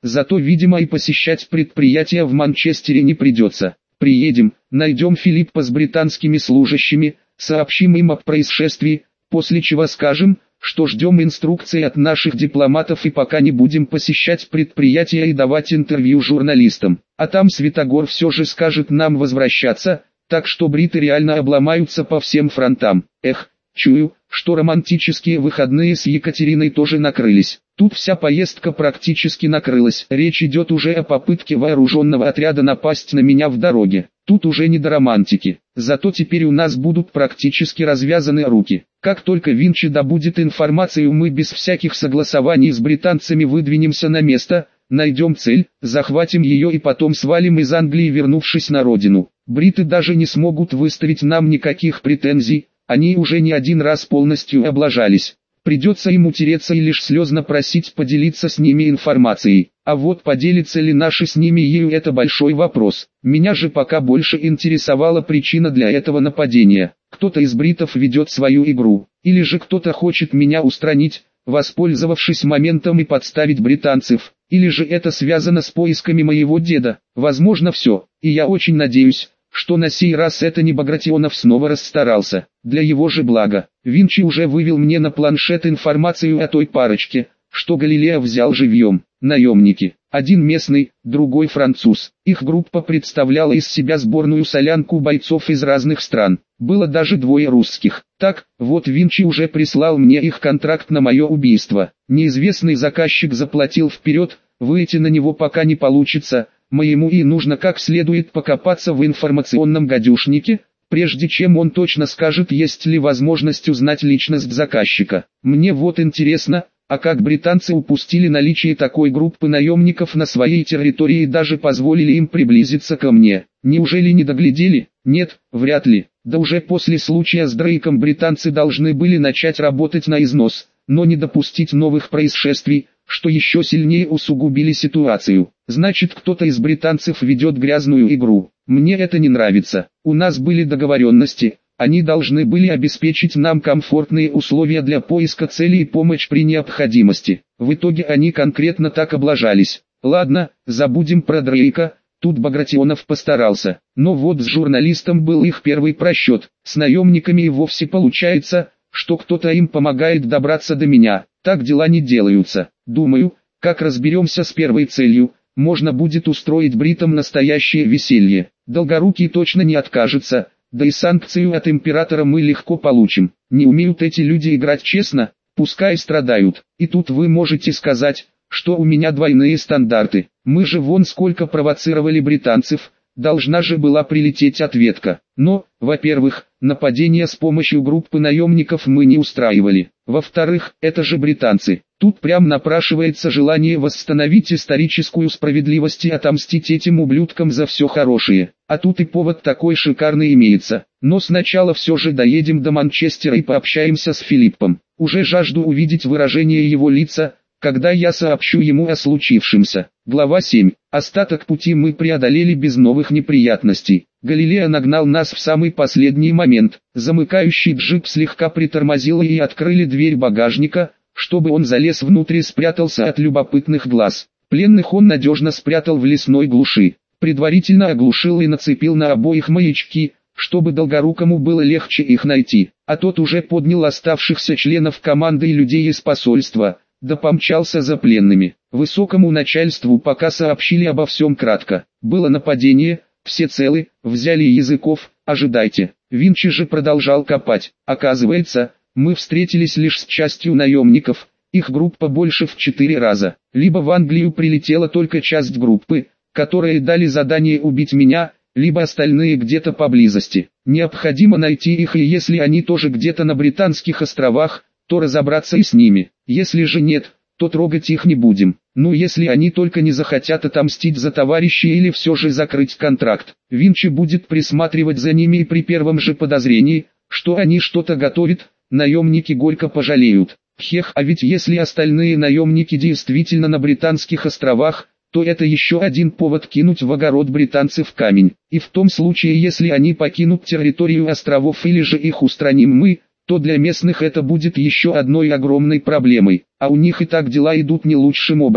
Зато, видимо, и посещать предприятия в Манчестере не придется. Приедем, найдем Филиппа с британскими служащими, сообщим им о происшествии, после чего скажем, что ждем инструкций от наших дипломатов и пока не будем посещать предприятия и давать интервью журналистам. А там Святогор все же скажет нам возвращаться, так что бриты реально обломаются по всем фронтам. Эх, чую, что романтические выходные с Екатериной тоже накрылись. Тут вся поездка практически накрылась. Речь идет уже о попытке вооруженного отряда напасть на меня в дороге. Тут уже не до романтики. Зато теперь у нас будут практически развязаны руки. Как только Винчи добудет информацию, мы без всяких согласований с британцами выдвинемся на место, найдем цель, захватим ее и потом свалим из Англии, вернувшись на родину. Бриты даже не смогут выставить нам никаких претензий, они уже не один раз полностью облажались. Придется им утереться и лишь слезно просить поделиться с ними информацией. А вот поделятся ли наши с ними ею, это большой вопрос. Меня же пока больше интересовала причина для этого нападения. Кто-то из бритов ведет свою игру, или же кто-то хочет меня устранить, воспользовавшись моментом и подставить британцев, или же это связано с поисками моего деда. Возможно все, и я очень надеюсь, что на сей раз это не Багратионов снова расстарался, для его же блага. Винчи уже вывел мне на планшет информацию о той парочке, что Галилео взял живьем. Наемники, один местный, другой француз. Их группа представляла из себя сборную солянку бойцов из разных стран. Было даже двое русских. Так, вот Винчи уже прислал мне их контракт на мое убийство. Неизвестный заказчик заплатил вперед, выйти на него пока не получится. Моему и нужно как следует покопаться в информационном гадюшнике, прежде чем он точно скажет, есть ли возможность узнать личность заказчика. Мне вот интересно, а как британцы упустили наличие такой группы наемников на своей территории и даже позволили им приблизиться ко мне? Неужели не доглядели? Нет, вряд ли. Да уже после случая с Дрейком британцы должны были начать работать на износ, но не допустить новых происшествий, что еще сильнее усугубили ситуацию. Значит, кто-то из британцев ведет грязную игру. Мне это не нравится. У нас были договоренности, они должны были обеспечить нам комфортные условия для поиска цели и помощь при необходимости. В итоге они конкретно так облажались. Ладно, забудем про Дрейка, тут Багратионов постарался. Но вот с журналистом был их первый просчет. С наемниками и вовсе получается, что кто-то им помогает добраться до меня. Так дела не делаются. Думаю, как разберемся с первой целью, можно будет устроить бритам настоящее веселье. Долгорукий точно не откажется, да и санкцию от императора мы легко получим. Не умеют эти люди играть честно, пускай страдают. И тут вы можете сказать, что у меня двойные стандарты. Мы же вон сколько провоцировали британцев, должна же была прилететь ответка. Но, во-первых, нападение с помощью группы наемников мы не устраивали. Во-вторых, это же британцы. Тут прям напрашивается желание восстановить историческую справедливость и отомстить этим ублюдкам за все хорошее. А тут и повод такой шикарный имеется. Но сначала все же доедем до Манчестера и пообщаемся с Филиппом. Уже жажду увидеть выражение его лица, когда я сообщу ему о случившемся. Глава семь. Остаток пути мы преодолели без новых неприятностей. Галилео нагнал нас в самый последний момент. Замыкающий джип слегка притормозил и открыли дверь багажника, чтобы он залез внутрь и спрятался от любопытных глаз. Пленных он надежно спрятал в лесной глуши. Предварительно оглушил и нацепил на обоих маячки, чтобы Долгорукому было легче их найти. А тот уже поднял оставшихся членов команды и людей из посольства, да помчался за пленными. Высокому начальству пока сообщили обо всем кратко. Было нападение, все целы, взяли языков, ожидайте. Винчи же продолжал копать. Оказывается, мы встретились лишь с частью наемников, их группа больше в четыре раза. Либо в Англию прилетела только часть группы, которые дали задание убить меня, либо остальные где-то поблизости. Необходимо найти их, и если они тоже где-то на Британских островах, то разобраться и с ними. Если же нет, то трогать их не будем. Ну если они только не захотят отомстить за товарищей или все же закрыть контракт. Винчи будет присматривать за ними, и при первом же подозрении, что они что-то готовят, наемники горько пожалеют. Хех, а ведь если остальные наемники действительно на Британских островах, то это еще один повод кинуть в огород британцев камень. И в том случае, если они покинут территорию островов или же их устраним мы, то для местных это будет еще одной огромной проблемой, а у них и так дела идут не лучшим образом.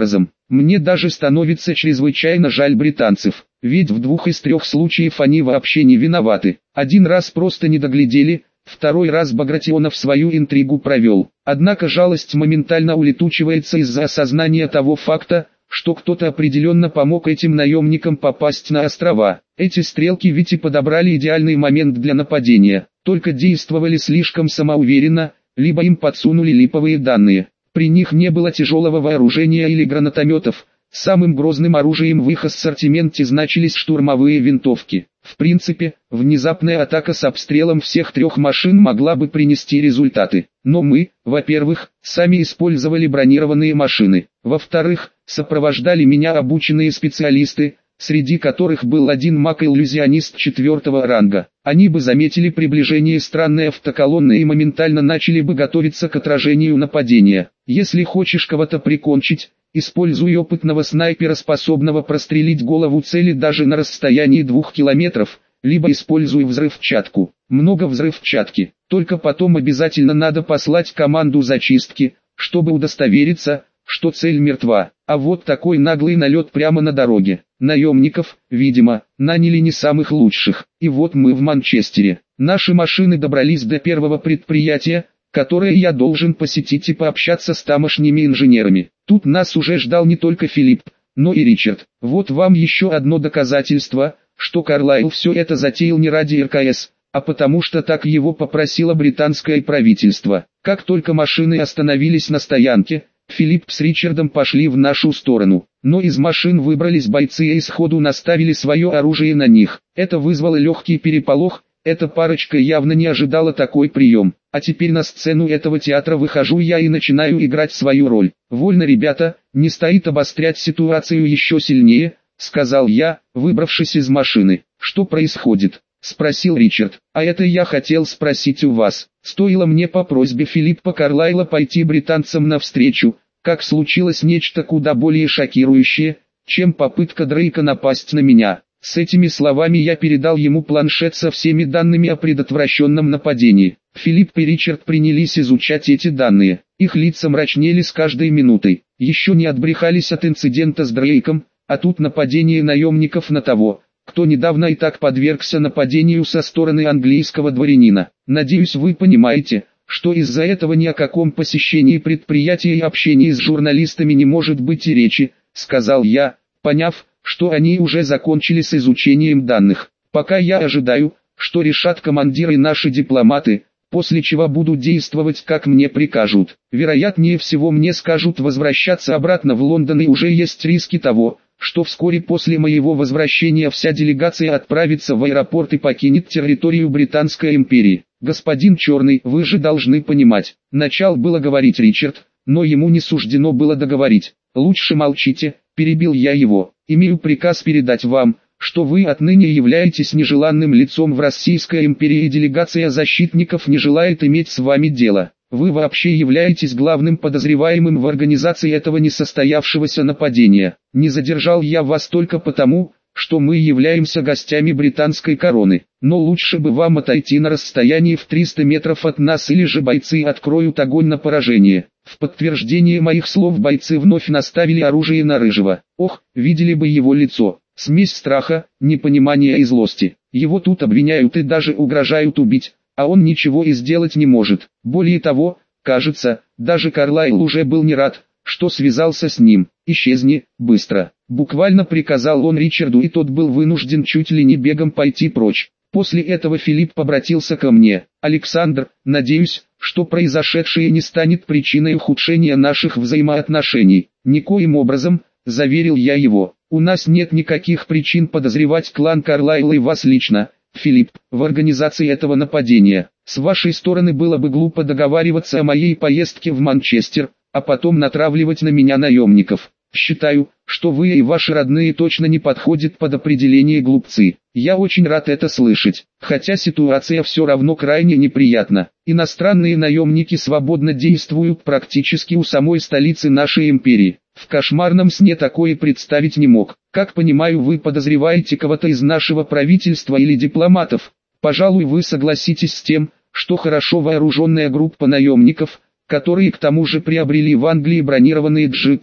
Мне даже становится чрезвычайно жаль британцев, ведь в двух из трех случаев они вообще не виноваты. Один раз просто не доглядели, второй раз Багратионов свою интригу провел. Однако жалость моментально улетучивается из-за осознания того факта, что кто-то определенно помог этим наемникам попасть на острова. Эти стрелки ведь и подобрали идеальный момент для нападения, только действовали слишком самоуверенно, либо им подсунули липовые данные. При них не было тяжелого вооружения или гранатометов, самым грозным оружием в их ассортименте значились штурмовые винтовки. В принципе, внезапная атака с обстрелом всех трех машин могла бы принести результаты. Но мы, во-первых, сами использовали бронированные машины, во-вторых, сопровождали меня обученные специалисты, среди которых был один маг-иллюзионист четвертого ранга. Они бы заметили приближение странной автоколонны и моментально начали бы готовиться к отражению нападения. Если хочешь кого-то прикончить, используй опытного снайпера, способного прострелить голову цели даже на расстоянии двух километров, либо используй взрывчатку. Много взрывчатки, только потом обязательно надо послать команду зачистки, чтобы удостовериться, что цель мертва. А вот такой наглый налет прямо на дороге. Наемников, видимо, наняли не самых лучших. И вот мы в Манчестере. Наши машины добрались до первого предприятия, которое я должен посетить и пообщаться с тамошними инженерами. Тут нас уже ждал не только Филипп, но и Ричард. Вот вам еще одно доказательство, что Карлайл все это затеял не ради эр ка эс, а потому что так его попросило британское правительство. Как только машины остановились на стоянке, Филипп с Ричардом пошли в нашу сторону, но из машин выбрались бойцы и сходу наставили свое оружие на них. Это вызвало легкий переполох, эта парочка явно не ожидала такой прием. А теперь на сцену этого театра выхожу я и начинаю играть свою роль. «Вольно, ребята, не стоит обострять ситуацию еще сильнее», — сказал я, выбравшись из машины. «Что происходит?» — спросил Ричард. «А это я хотел спросить у вас. Стоило мне по просьбе Филиппа Карлайла пойти британцам навстречу, как случилось нечто куда более шокирующее, чем попытка Дрейка напасть на меня». С этими словами я передал ему планшет со всеми данными о предотвращенном нападении. Филипп и Ричард принялись изучать эти данные. Их лица мрачнели с каждой минутой. Еще не отбрехались от инцидента с Дрейком, а тут нападение наемников на того, кто недавно и так подвергся нападению со стороны английского дворянина. Надеюсь, вы понимаете, что из-за этого ни о каком посещении предприятия и общении с журналистами не может быть и речи, сказал я, поняв, что они уже закончили с изучением данных. Пока я ожидаю, что решат командиры и наши дипломаты, после чего буду действовать как мне прикажут. Вероятнее всего мне скажут возвращаться обратно в Лондон, и уже есть риски того, что вскоре после моего возвращения вся делегация отправится в аэропорт и покинет территорию Британской империи. Господин Черный, вы же должны понимать, начал было говорить Ричард, но ему не суждено было договорить. Лучше молчите, перебил я его. Имею приказ передать вам, что вы отныне являетесь нежеланным лицом в Российской империи, и делегация защитников не желает иметь с вами дело. Вы вообще являетесь главным подозреваемым в организации этого несостоявшегося нападения. Не задержал я вас только потому, что мы являемся гостями британской короны, но лучше бы вам отойти на расстоянии в триста метров от нас, или же бойцы откроют огонь на поражение. В подтверждение моих слов бойцы вновь наставили оружие на Рыжего. Ох, видели бы его лицо, смесь страха, непонимания и злости. Его тут обвиняют и даже угрожают убить, а он ничего и сделать не может. Более того, кажется, даже Карлайл уже был не рад, что связался с ним. «Исчезни, быстро!» Буквально приказал он Ричарду, и тот был вынужден чуть ли не бегом пойти прочь. После этого Филипп обратился ко мне. «Александр, надеюсь, что произошедшее не станет причиной ухудшения наших взаимоотношений». «Никоим образом», — заверил я его. «У нас нет никаких причин подозревать клан Карлайла и вас лично, Филипп, в организации этого нападения. С вашей стороны было бы глупо договариваться о моей поездке в Манчестер, а потом натравливать на меня наемников. Считаю, что вы и ваши родные точно не подходят под определение глупцы. Я очень рад это слышать, хотя ситуация все равно крайне неприятна. Иностранные наемники свободно действуют практически у самой столицы нашей империи. В кошмарном сне такое представить не мог. Как понимаю, вы подозреваете кого-то из нашего правительства или дипломатов. Пожалуй, вы согласитесь с тем, что хорошо вооруженная группа наемников, которые к тому же приобрели в Англии бронированные джипы,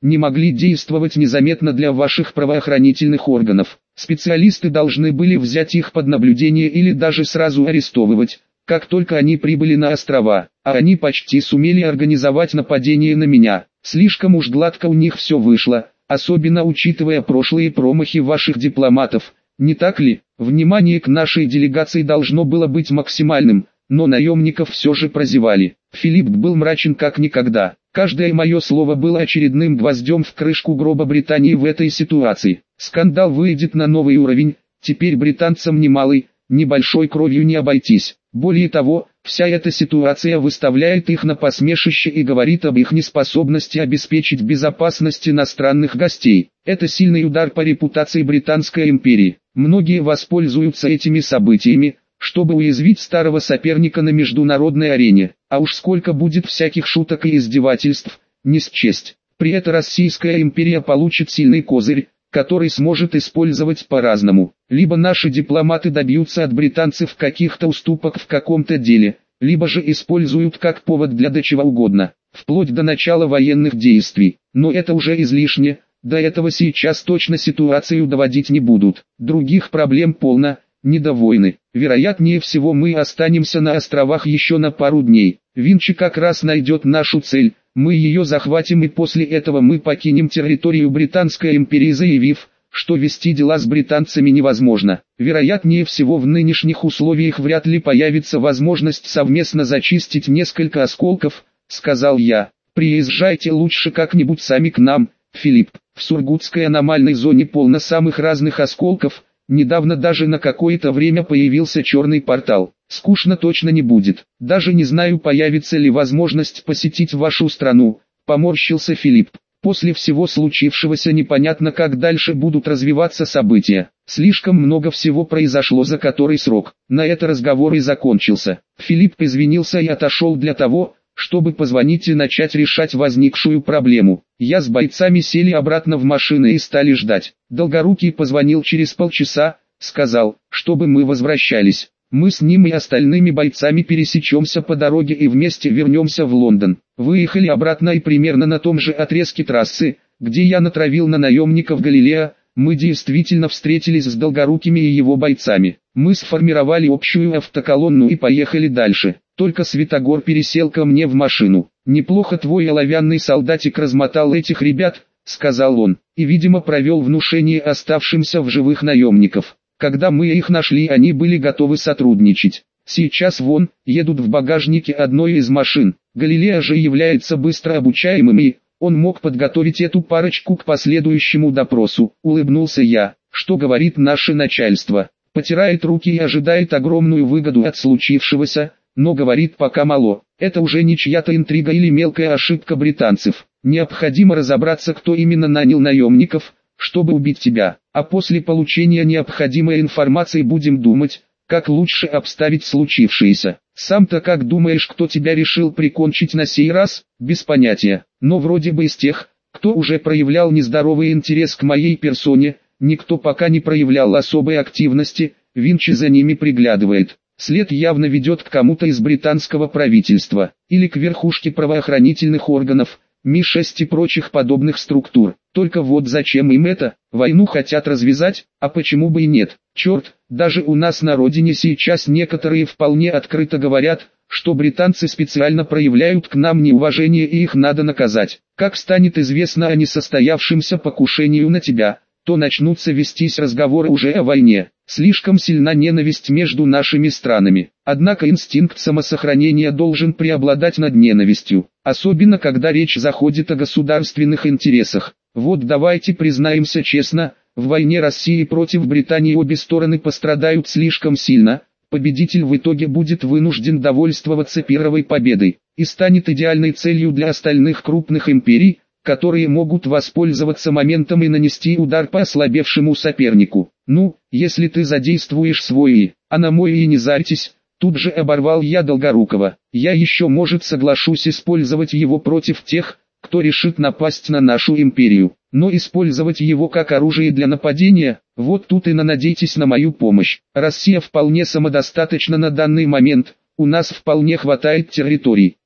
не могли действовать незаметно для ваших правоохранительных органов. Специалисты должны были взять их под наблюдение или даже сразу арестовывать, как только они прибыли на острова, а они почти сумели организовать нападение на меня. Слишком уж гладко у них все вышло, особенно учитывая прошлые промахи ваших дипломатов, не так ли? Внимание к нашей делегации должно было быть максимальным, но наемников все же прозевали. Филипп был мрачен как никогда. Каждое мое слово было очередным гвоздем в крышку гроба Британии в этой ситуации. Скандал выйдет на новый уровень, теперь британцам ни малой, ни большой кровью не обойтись. Более того, вся эта ситуация выставляет их на посмешище и говорит об их неспособности обеспечить безопасность иностранных гостей. Это сильный удар по репутации Британской империи. Многие воспользуются этими событиями, чтобы уязвить старого соперника на международной арене. А уж сколько будет всяких шуток и издевательств, не счесть. При этом Российская империя получит сильный козырь, который сможет использовать по-разному. Либо наши дипломаты добьются от британцев каких-то уступок в каком-то деле, либо же используют как повод для до чего угодно, вплоть до начала военных действий. Но это уже излишне, до этого сейчас точно ситуацию доводить не будут. Других проблем полно, не до войны. Вероятнее всего мы останемся на островах еще на пару дней. Винчи как раз найдет нашу цель. Мы ее захватим и после этого мы покинем территорию Британской империи, заявив, что вести дела с британцами невозможно. Вероятнее всего в нынешних условиях вряд ли появится возможность совместно зачистить несколько осколков, сказал я. Приезжайте лучше как-нибудь сами к нам, Филипп. В Сургутской аномальной зоне полно самых разных осколков, недавно даже на какое-то время появился черный портал. Скучно точно не будет. Даже не знаю, появится ли возможность посетить вашу страну, поморщился Филипп. После всего случившегося непонятно, как дальше будут развиваться события. Слишком много всего произошло за который срок. На это разговор и закончился. Филипп извинился и отошел для того, чтобы позвонить и начать решать возникшую проблему. Я с бойцами сели обратно в машины и стали ждать. Долгорукий позвонил через полчаса, сказал, чтобы мы возвращались. Мы с ним и остальными бойцами пересечемся по дороге и вместе вернемся в Лондон. Выехали обратно и примерно на том же отрезке трассы, где я натравил на наемников Галилея, мы действительно встретились с Долгорукими и его бойцами. Мы сформировали общую автоколонну и поехали дальше. Только Святогор пересел ко мне в машину. «Неплохо твой оловянный солдатик размотал этих ребят», — сказал он, и, видимо, провел внушение оставшимся в живых наемников. Когда мы их нашли, они были готовы сотрудничать. Сейчас вон, едут в багажнике одной из машин. Галилея же является быстро обучаемым и, он мог подготовить эту парочку к последующему допросу. Улыбнулся я. Что говорит наше начальство? Потирает руки и ожидает огромную выгоду от случившегося, но говорит пока мало. Это уже не чья-то интрига или мелкая ошибка британцев. Необходимо разобраться, кто именно нанял наемников, чтобы убить тебя, а после получения необходимой информации будем думать, как лучше обставить случившееся. Сам-то как думаешь, кто тебя решил прикончить на сей раз? Без понятия, но вроде бы из тех, кто уже проявлял нездоровый интерес к моей персоне, никто пока не проявлял особой активности, Винчи за ними приглядывает. След явно ведет к кому-то из британского правительства, или к верхушке правоохранительных органов, эм и шесть и прочих подобных структур. Только вот зачем им это? Войну хотят развязать, а почему бы и нет? Черт, даже у нас на родине сейчас некоторые вполне открыто говорят, что британцы специально проявляют к нам неуважение и их надо наказать. Как станет известно о несостоявшемся покушению на тебя, то начнутся вестись разговоры уже о войне. Слишком сильна ненависть между нашими странами. Однако инстинкт самосохранения должен преобладать над ненавистью, особенно когда речь заходит о государственных интересах. Вот давайте признаемся честно, в войне России против Британии обе стороны пострадают слишком сильно, победитель в итоге будет вынужден довольствоваться первой победой, и станет идеальной целью для остальных крупных империй, которые могут воспользоваться моментом и нанести удар по ослабевшему сопернику. Ну, если ты задействуешь свой и, а на мой и не зарьтесь, тут же оборвал я Долгорукова. Я еще, может, соглашусь использовать его против тех, кто решит напасть на нашу империю, но использовать его как оружие для нападения, вот тут и надейтесь на мою помощь. Россия вполне самодостаточна на данный момент, у нас вполне хватает территорий.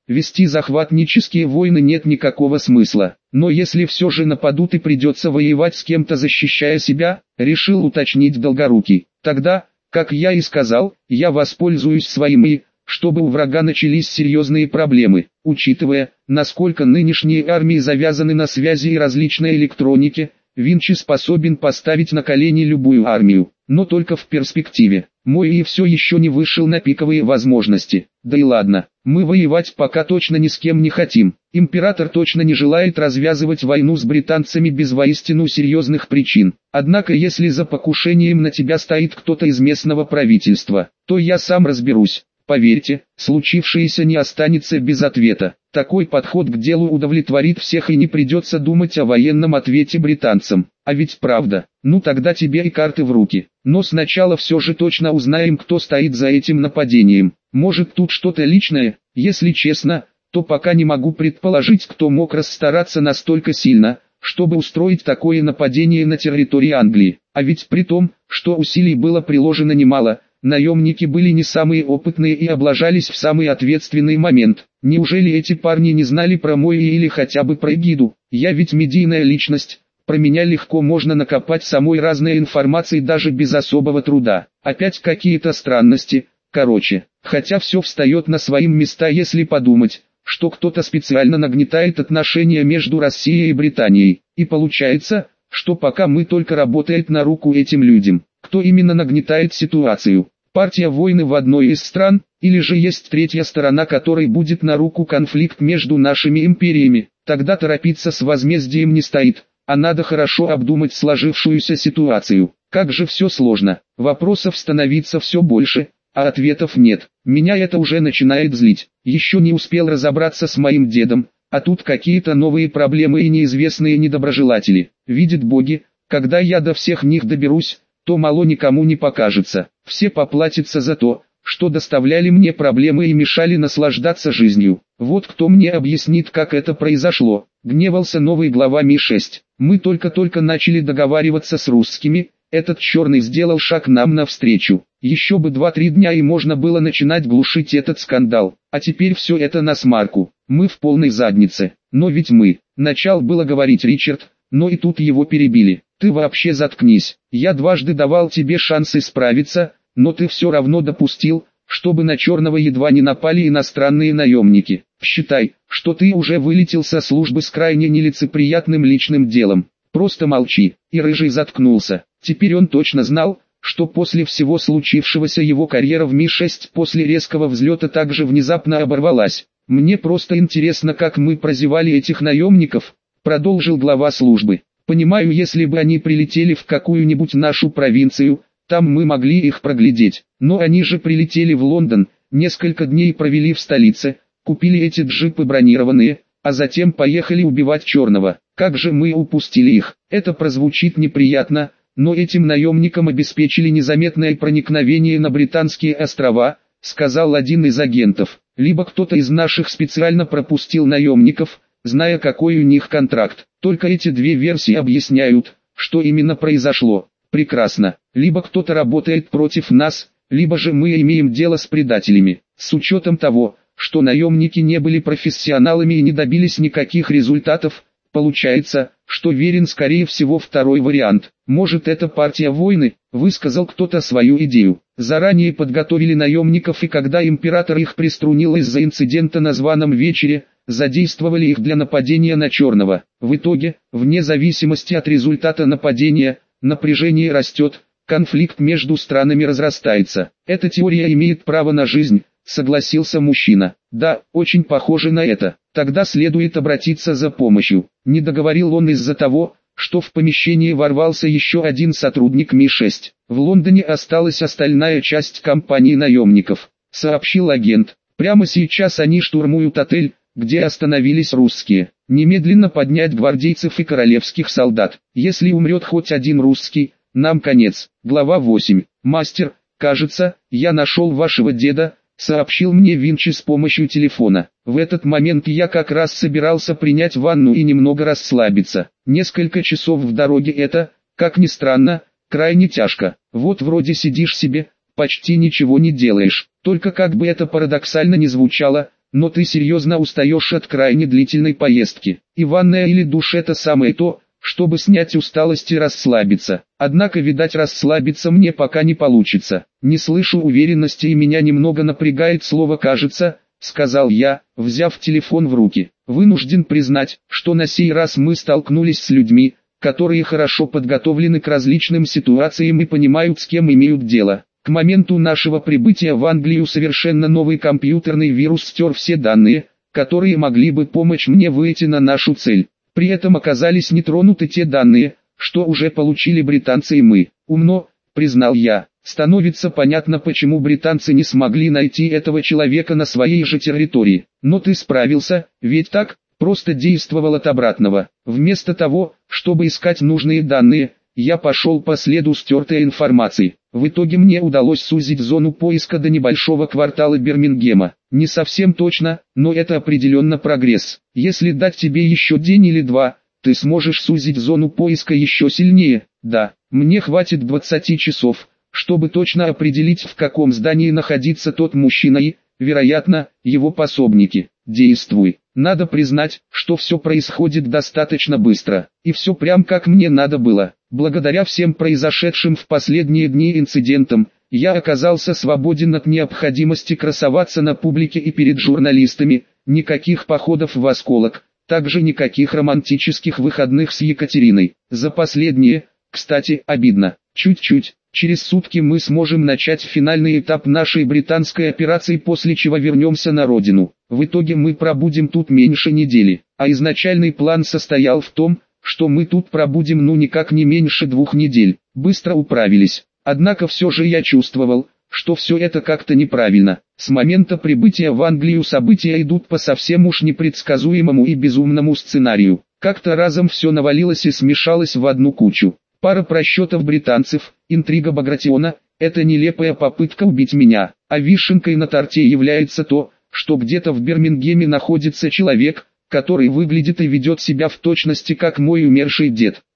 вести захватнические войны нет никакого смысла. Но если все же нападут и придется воевать с кем-то, защищая себя, решил уточнить Долгорукий. Тогда, как я и сказал, я воспользуюсь своим и, чтобы у врага начались серьезные проблемы, учитывая, насколько нынешние армии завязаны на связи и различной электронике, Винчи способен поставить на колени любую армию, но только в перспективе. Мой и все еще не вышел на пиковые возможности. Да и ладно, мы воевать пока точно ни с кем не хотим. Император точно не желает развязывать войну с британцами без воистину серьезных причин. Однако если за покушением на тебя стоит кто-то из местного правительства, то я сам разберусь. Поверьте, случившееся не останется без ответа. Такой подход к делу удовлетворит всех и не придется думать о военном ответе британцам. А ведь правда, ну тогда тебе и карты в руки. Но сначала все же точно узнаем, кто стоит за этим нападением. Может тут что-то личное, если честно, то пока не могу предположить, кто мог расстараться настолько сильно, чтобы устроить такое нападение на территории Англии. А ведь при том, что усилий было приложено немало, наемники были не самые опытные и облажались в самый ответственный момент. Неужели эти парни не знали про мой или хотя бы про эгиду? Я ведь медийная личность, про меня легко можно накопать самой разной информации даже без особого труда. Опять какие-то странности, короче. Хотя все встает на свои места, если подумать, что кто-то специально нагнетает отношения между Россией и Британией. И получается, что пока мы только работает на руку этим людям. Кто именно нагнетает ситуацию? Партия войны в одной из стран, или же есть третья сторона, которой будет на руку конфликт между нашими империями? Тогда торопиться с возмездием не стоит, а надо хорошо обдумать сложившуюся ситуацию. Как же все сложно, вопросов становится все больше, а ответов нет. Меня это уже начинает злить. Еще не успел разобраться с моим дедом, а тут какие-то новые проблемы и неизвестные недоброжелатели. Видят боги, когда я до всех них доберусь, то мало никому не покажется. Все поплатятся за то, что доставляли мне проблемы и мешали наслаждаться жизнью. Вот кто мне объяснит, как это произошло. Гневался новый глава Ми шесть. Мы только-только начали договариваться с русскими, этот черный сделал шаг нам навстречу. Еще бы два-три дня и можно было начинать глушить этот скандал. А теперь все это на смарку. Мы в полной заднице. Но ведь мы. Начал было говорить Ричард, но и тут его перебили. Ты вообще заткнись. Я дважды давал тебе шанс исправиться, но ты все равно допустил, чтобы на черного едва не напали иностранные наемники. Считай, что ты уже вылетел со службы с крайне нелицеприятным личным делом. Просто молчи. И Рыжий заткнулся. Теперь он точно знал, что после всего случившегося его карьера в Ми шесть после резкого взлета также внезапно оборвалась. Мне просто интересно, как мы прозевали этих наемников, продолжил глава службы. Понимаю, если бы они прилетели в какую-нибудь нашу провинцию, там мы могли их проглядеть. Но они же прилетели в Лондон, несколько дней провели в столице, купили эти джипы бронированные, а затем поехали убивать черного. Как же мы упустили их? Это прозвучит неприятно, но этим наемникам обеспечили незаметное проникновение на Британские острова, сказал один из агентов. Либо кто-то из наших специально пропустил наемников, зная, какой у них контракт. Только эти две версии объясняют, что именно произошло. Прекрасно. Либо кто-то работает против нас, либо же мы имеем дело с предателями. С учетом того, что наемники не были профессионалами и не добились никаких результатов, получается, что верен скорее всего второй вариант. Может, это партия войны, высказал кто-то свою идею. Заранее подготовили наемников, и когда император их приструнил из-за инцидента на званом вечере, задействовали их для нападения на черного. В итоге, вне зависимости от результата нападения, напряжение растет, конфликт между странами разрастается. Эта теория имеет право на жизнь, согласился мужчина. Да, очень похоже на это. Тогда следует обратиться за помощью. Не договорил он из-за того, что в помещении ворвался еще один сотрудник Ми шесть. В Лондоне осталась остальная часть компании наемников, сообщил агент. Прямо сейчас они штурмуют отель, где остановились русские. Немедленно поднять гвардейцев и королевских солдат. Если умрет хоть один русский, нам конец. Глава восемь. Мастер, кажется, я нашел вашего деда, сообщил мне Винчи с помощью телефона. В этот момент я как раз собирался принять ванну и немного расслабиться. Несколько часов в дороге это, как ни странно, крайне тяжко. Вот вроде сидишь себе, почти ничего не делаешь. Только как бы это парадоксально не звучало, но ты серьезно устаешь от крайне длительной поездки. И ванная или душ — это самое то, чтобы снять усталость и расслабиться. Однако, видать, расслабиться мне пока не получится. Не слышу уверенности и меня немного напрягает слово «кажется», сказал я, взяв телефон в руки. Вынужден признать, что на сей раз мы столкнулись с людьми, которые хорошо подготовлены к различным ситуациям и понимают, с кем имеют дело. К моменту нашего прибытия в Англию совершенно новый компьютерный вирус стер все данные, которые могли бы помочь мне выйти на нашу цель. При этом оказались не тронуты те данные, что уже получили британцы и мы. Умно, признал я. Становится понятно, почему британцы не смогли найти этого человека на своей же территории. Но ты справился, ведь так? Просто действовал от обратного. Вместо того, чтобы искать нужные данные, я пошел по следу стертой информации. В итоге мне удалось сузить зону поиска до небольшого квартала Бирмингема. Не совсем точно, но это определенно прогресс. Если дать тебе еще день или два, ты сможешь сузить зону поиска еще сильнее. Да, мне хватит двадцати часов, чтобы точно определить, в каком здании находится тот мужчина и, вероятно, его пособники. Действуй. Надо признать, что все происходит достаточно быстро, и все прям как мне надо было. Благодаря всем произошедшим в последние дни инцидентам, я оказался свободен от необходимости красоваться на публике и перед журналистами, никаких походов в осколок, также никаких романтических выходных с Екатериной. За последние, кстати, обидно. Чуть-чуть. Через сутки мы сможем начать финальный этап нашей британской операции, после чего вернемся на родину. В итоге мы пробудем тут меньше недели, а изначальный план состоял в том, что мы тут пробудем ну никак не меньше двух недель. Быстро управились. Однако все же я чувствовал, что все это как-то неправильно. С момента прибытия в Англию события идут по совсем уж непредсказуемому и безумному сценарию. Как-то разом все навалилось и смешалось в одну кучу. Пара просчетов британцев, интрига Багратиона – это нелепая попытка убить меня, а вишенкой на торте является то, что где-то в Бирмингеме находится человек, который выглядит и ведет себя в точности как мой умерший дед.